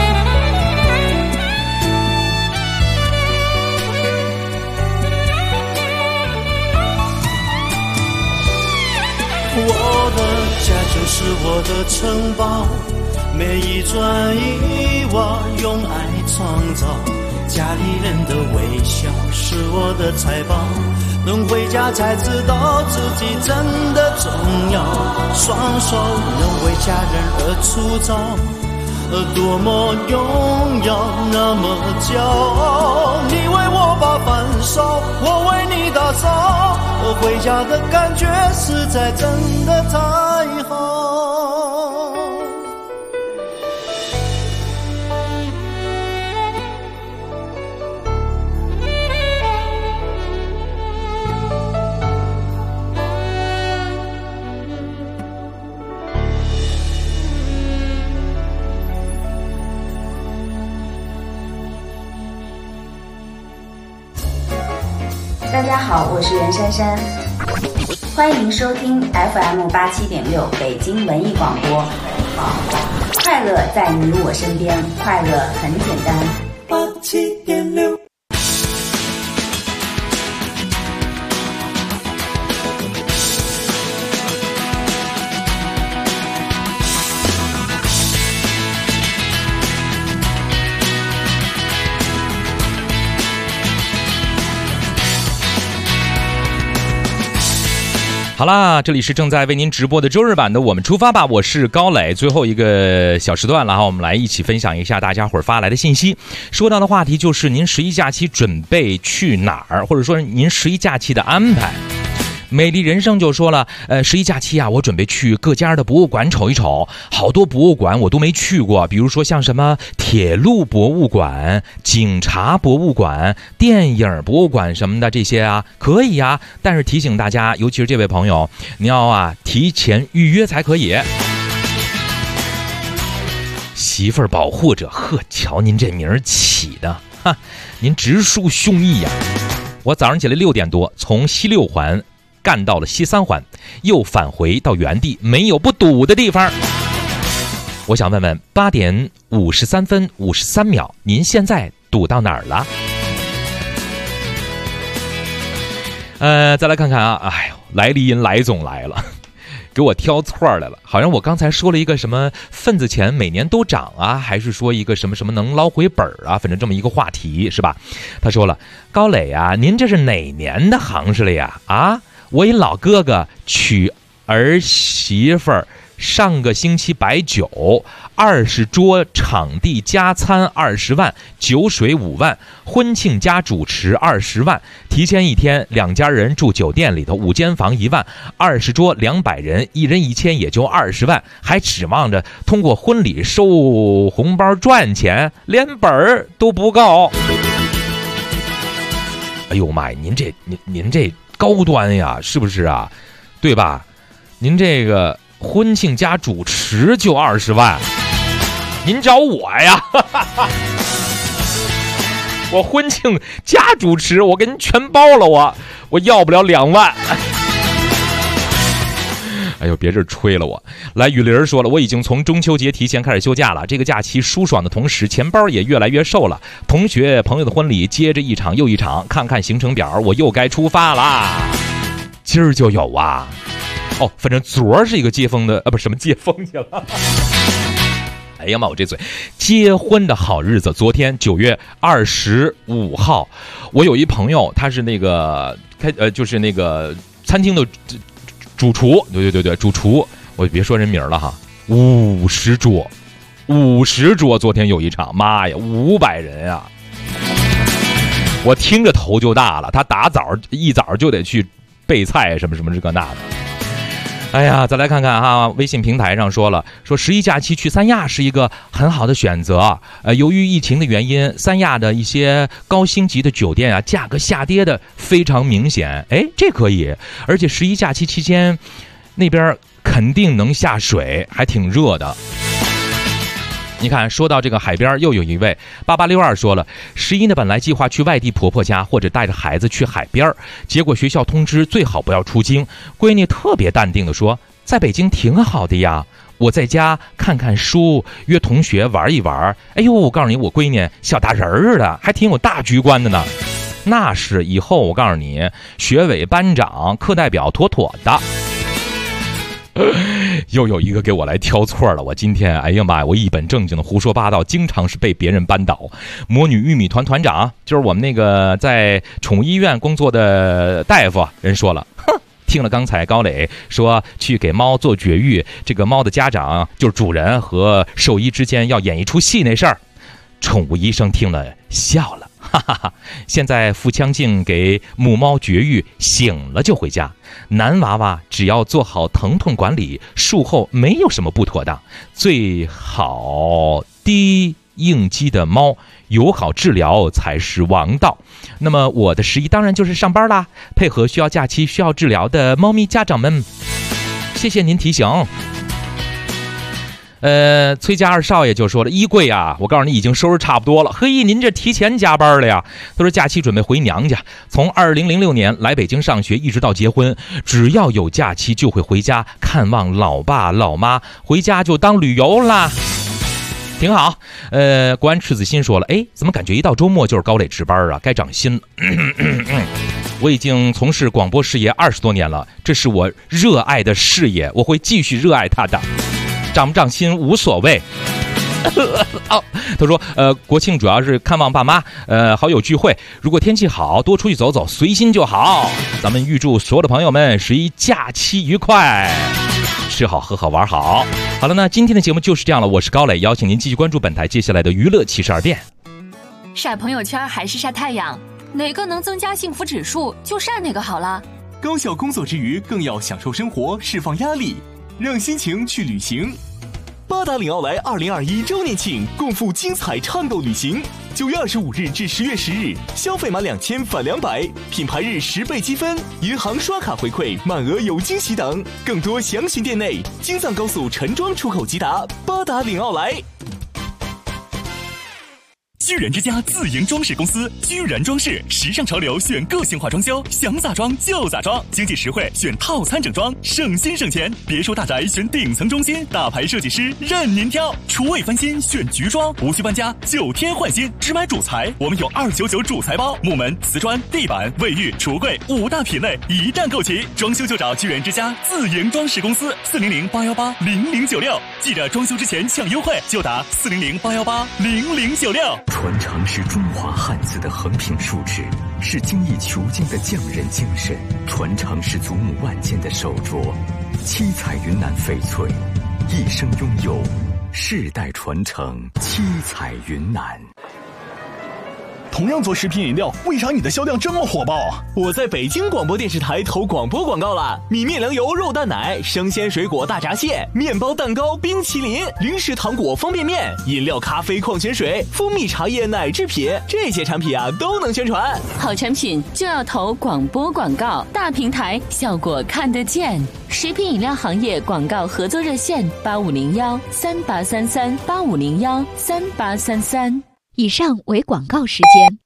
Speaker 3: 我的家就是我的城堡，每一砖一瓦用爱创造，家里人的微笑是我的财宝，能回家才知道自己真的重要，双手能为家人而粗糙，多么荣耀，那么骄傲。你为我把饭烧，我为你打扫，回家的感觉实在真的太好。
Speaker 21: 大家好，我是袁姗姗，欢迎收听 FM87.6 北京文艺广播。快乐在你我身边，快乐很简单。87.6。
Speaker 4: 好啦，这里是正在为您直播的周日版的我们出发吧，我是高磊。最后一个小时段了哈，我们来一起分享一下大家伙儿发来的信息。说到的话题就是您11假期准备去哪儿，或者说您11假期的安排。美丽人生就说了，11假期啊，我准备去各家的博物馆瞅一瞅，好多博物馆我都没去过，比如说像什么铁路博物馆、警察博物馆、电影博物馆什么的这些啊，可以啊，但是提醒大家，尤其是这位朋友，你要啊提前预约才可以。媳妇儿保护者，呵，瞧您这名儿起的，哈，您直抒胸臆呀！我早上起来6点多，从西6环干到了西3环，又返回到原地，没有不堵的地方。我想问问，8点53分53秒，您现在堵到哪儿了？再来看看啊，哎呦，来丽音来总来了，给我挑错来了，好像我刚才说了一个什么份子钱每年都涨啊，还是说一个什么什么能捞回本啊，反正这么一个话题是吧？他说了，高磊啊，您这是哪年的行市了呀？啊？我一老哥哥娶儿媳妇儿，上个星期摆酒，20桌场地加餐20万，酒水5万，婚庆加主持20万，提前1天2家人住酒店里头，5间房1万，20桌200人，1人1000也就20万，还指望着通过婚礼收红包赚钱，连本儿都不够。哎呦妈呀，您这高端呀，是不是啊？对吧？您这个婚庆加主持就20万，您找我呀？我婚庆加主持，我给您全包了，我要不了2万。哎呦，别这吹了我！来，雨林说了，我已经从中秋节提前开始休假了。这个假期舒爽的同时，钱包也越来越瘦了。同学朋友的婚礼接着一场又一场，看看行程表，我又该出发啦。今儿就有啊！哦，反正昨儿是一个接风的，不，什么接风去了？哎呀妈，我这嘴！结婚的好日子，昨天9月25号，我有一朋友，他是那个就是那个餐厅的主厨，对，主厨，我别说人名了哈，50桌，昨天有一场，妈呀，500人啊！我听着头就大了，他一早就得去备菜，什么这个那的。哎呀，再来看看哈，微信平台上说11假期去三亚是一个很好的选择。由于疫情的原因，三亚的一些高星级的酒店啊，价格下跌的非常明显。哎，这可以，而且11假期期间，那边肯定能下水，还挺热的。 你看，说到这个海边，又有一位8862说了，11呢本来计划去外地婆婆家或者带着孩子去海边，结果学校通知最好不要出京。闺女特别淡定地说，在北京挺好的呀，我在家看看书，约同学玩一玩。哎呦，我告诉你，我闺女小大人儿的，还挺有大局观的呢。那是以后我告诉你，学委班长课代表妥妥的。又有一个给我来挑错了，我今天哎呀妈呀，我一本正经的胡说八道，经常是被别人扳倒。魔女玉米团团长就是我们那个在宠物医院工作的大夫，人说了，哼，听了刚才高磊说去给猫做绝育，这个猫的家长就是主人和兽医之间要演一出戏那事儿，宠物医生听了笑了，哈哈哈。现在腹腔镜给母猫绝育，醒了就回家。男娃娃只要做好疼痛管理，术后没有什么不妥当。最好低应激的猫友好治疗才是王道。那么我的11当然就是上班啦，配合需要假期需要治疗的猫咪家长们，谢谢您提醒。崔家二少爷就说了，衣柜啊，我告诉你已经收拾差不多了。嘿，您这提前加班了呀？他说假期准备回娘家，从2006年来北京上学一直到结婚，只要有假期就会回家看望老爸老妈，回家就当旅游啦，挺好。国安赤子心说了，哎，怎么感觉一到周末就是高磊值班啊？该涨薪了。我已经从事广播事业20多年了，这是我热爱的事业，我会继续热爱它的。涨不涨薪无所谓。哦，他说国庆主要是看望爸妈，好友聚会，如果天气好多出去走走，随心就好。咱们预祝所有的朋友们11假期愉快，吃好喝好玩好。好了，那今天的节目就是这样了，我是高磊，邀请您继续关注本台接下来的娱乐72变。
Speaker 8: 晒朋友圈还是晒太阳，哪个能增加幸福指数就晒哪个好了。
Speaker 16: 高效工作之余更要享受生活，释放压力，让心情去旅行。八达岭奥莱2021周年庆，共赴精彩畅购旅行。9月25日至10月10日，消费满2000返200，品牌日10倍积分，银行刷卡回馈，满额有惊喜等。更多详询店内。京藏高速陈庄出口吉达，八达岭奥莱。
Speaker 1: 居然之家自营装饰公司，居然装饰，时尚潮流选个性化装修，想咋装就咋装，经济实惠选套餐整装，省心省钱。别墅大宅选顶层中心，大牌设计师任您挑。厨卫翻新选菊装，无需搬家，9天换新，只买主材。我们有299主材包，木门、瓷砖、地板、卫浴、橱柜5大品类一站购齐。装修就找居然之家自营装饰公司，400-818-0096。记得装修之前抢优惠，就打400-818-0096。
Speaker 7: 传承是中华汉字的横平竖直，是精益求精的匠人精神；传承是祖母万件的手镯，七彩云南翡翠，一生拥有，世代传承，七彩云南。
Speaker 9: 同样做食品饮料，为啥你的销量这么火爆啊？
Speaker 10: 我在北京广播电视台投广播广告了，米面粮油肉蛋奶、生鲜水果大闸蟹、面包蛋糕、冰淇淋、零食糖果方便面、饮料咖啡矿泉水、蜂蜜茶叶奶制品，这些产品啊都能宣传。
Speaker 17: 好产品就要投广播广告，大平台效果看得见。食品饮料行业广告合作热线8501-3833-8501-3833。
Speaker 2: 以上为广告时间。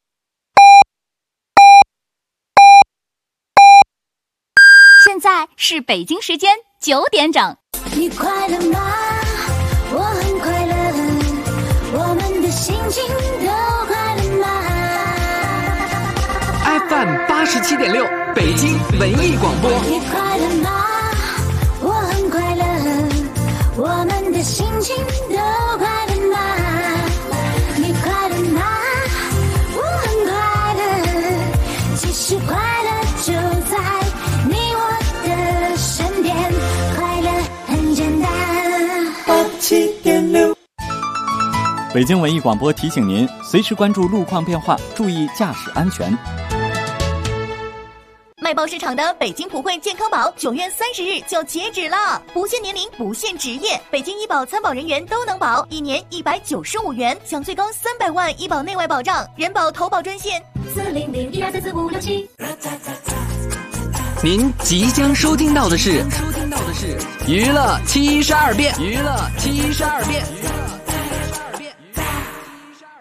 Speaker 5: 现在是北京时间9点整。
Speaker 6: 你快乐吗？我很快乐，我们的心情都快乐吗
Speaker 11: ？FM 87.6，北京文艺广播。
Speaker 6: 你快乐吗？我很快乐，我们的心情都快乐吗？你快乐吗？我很快乐，其实快乐就在你我的身边，快乐很简单。87.6，
Speaker 12: 北京文艺广播提醒您，随时关注路况变化，注意驾驶安全。
Speaker 18: 卖报市场的北京普惠健康宝9月30日就截止了，不限年龄，不限职业，北京医保参保人员都能保，1年195元，享最高300万医保内外保障。人保投保专线400-1244-567。
Speaker 11: 您即将收听到的是娱乐72变。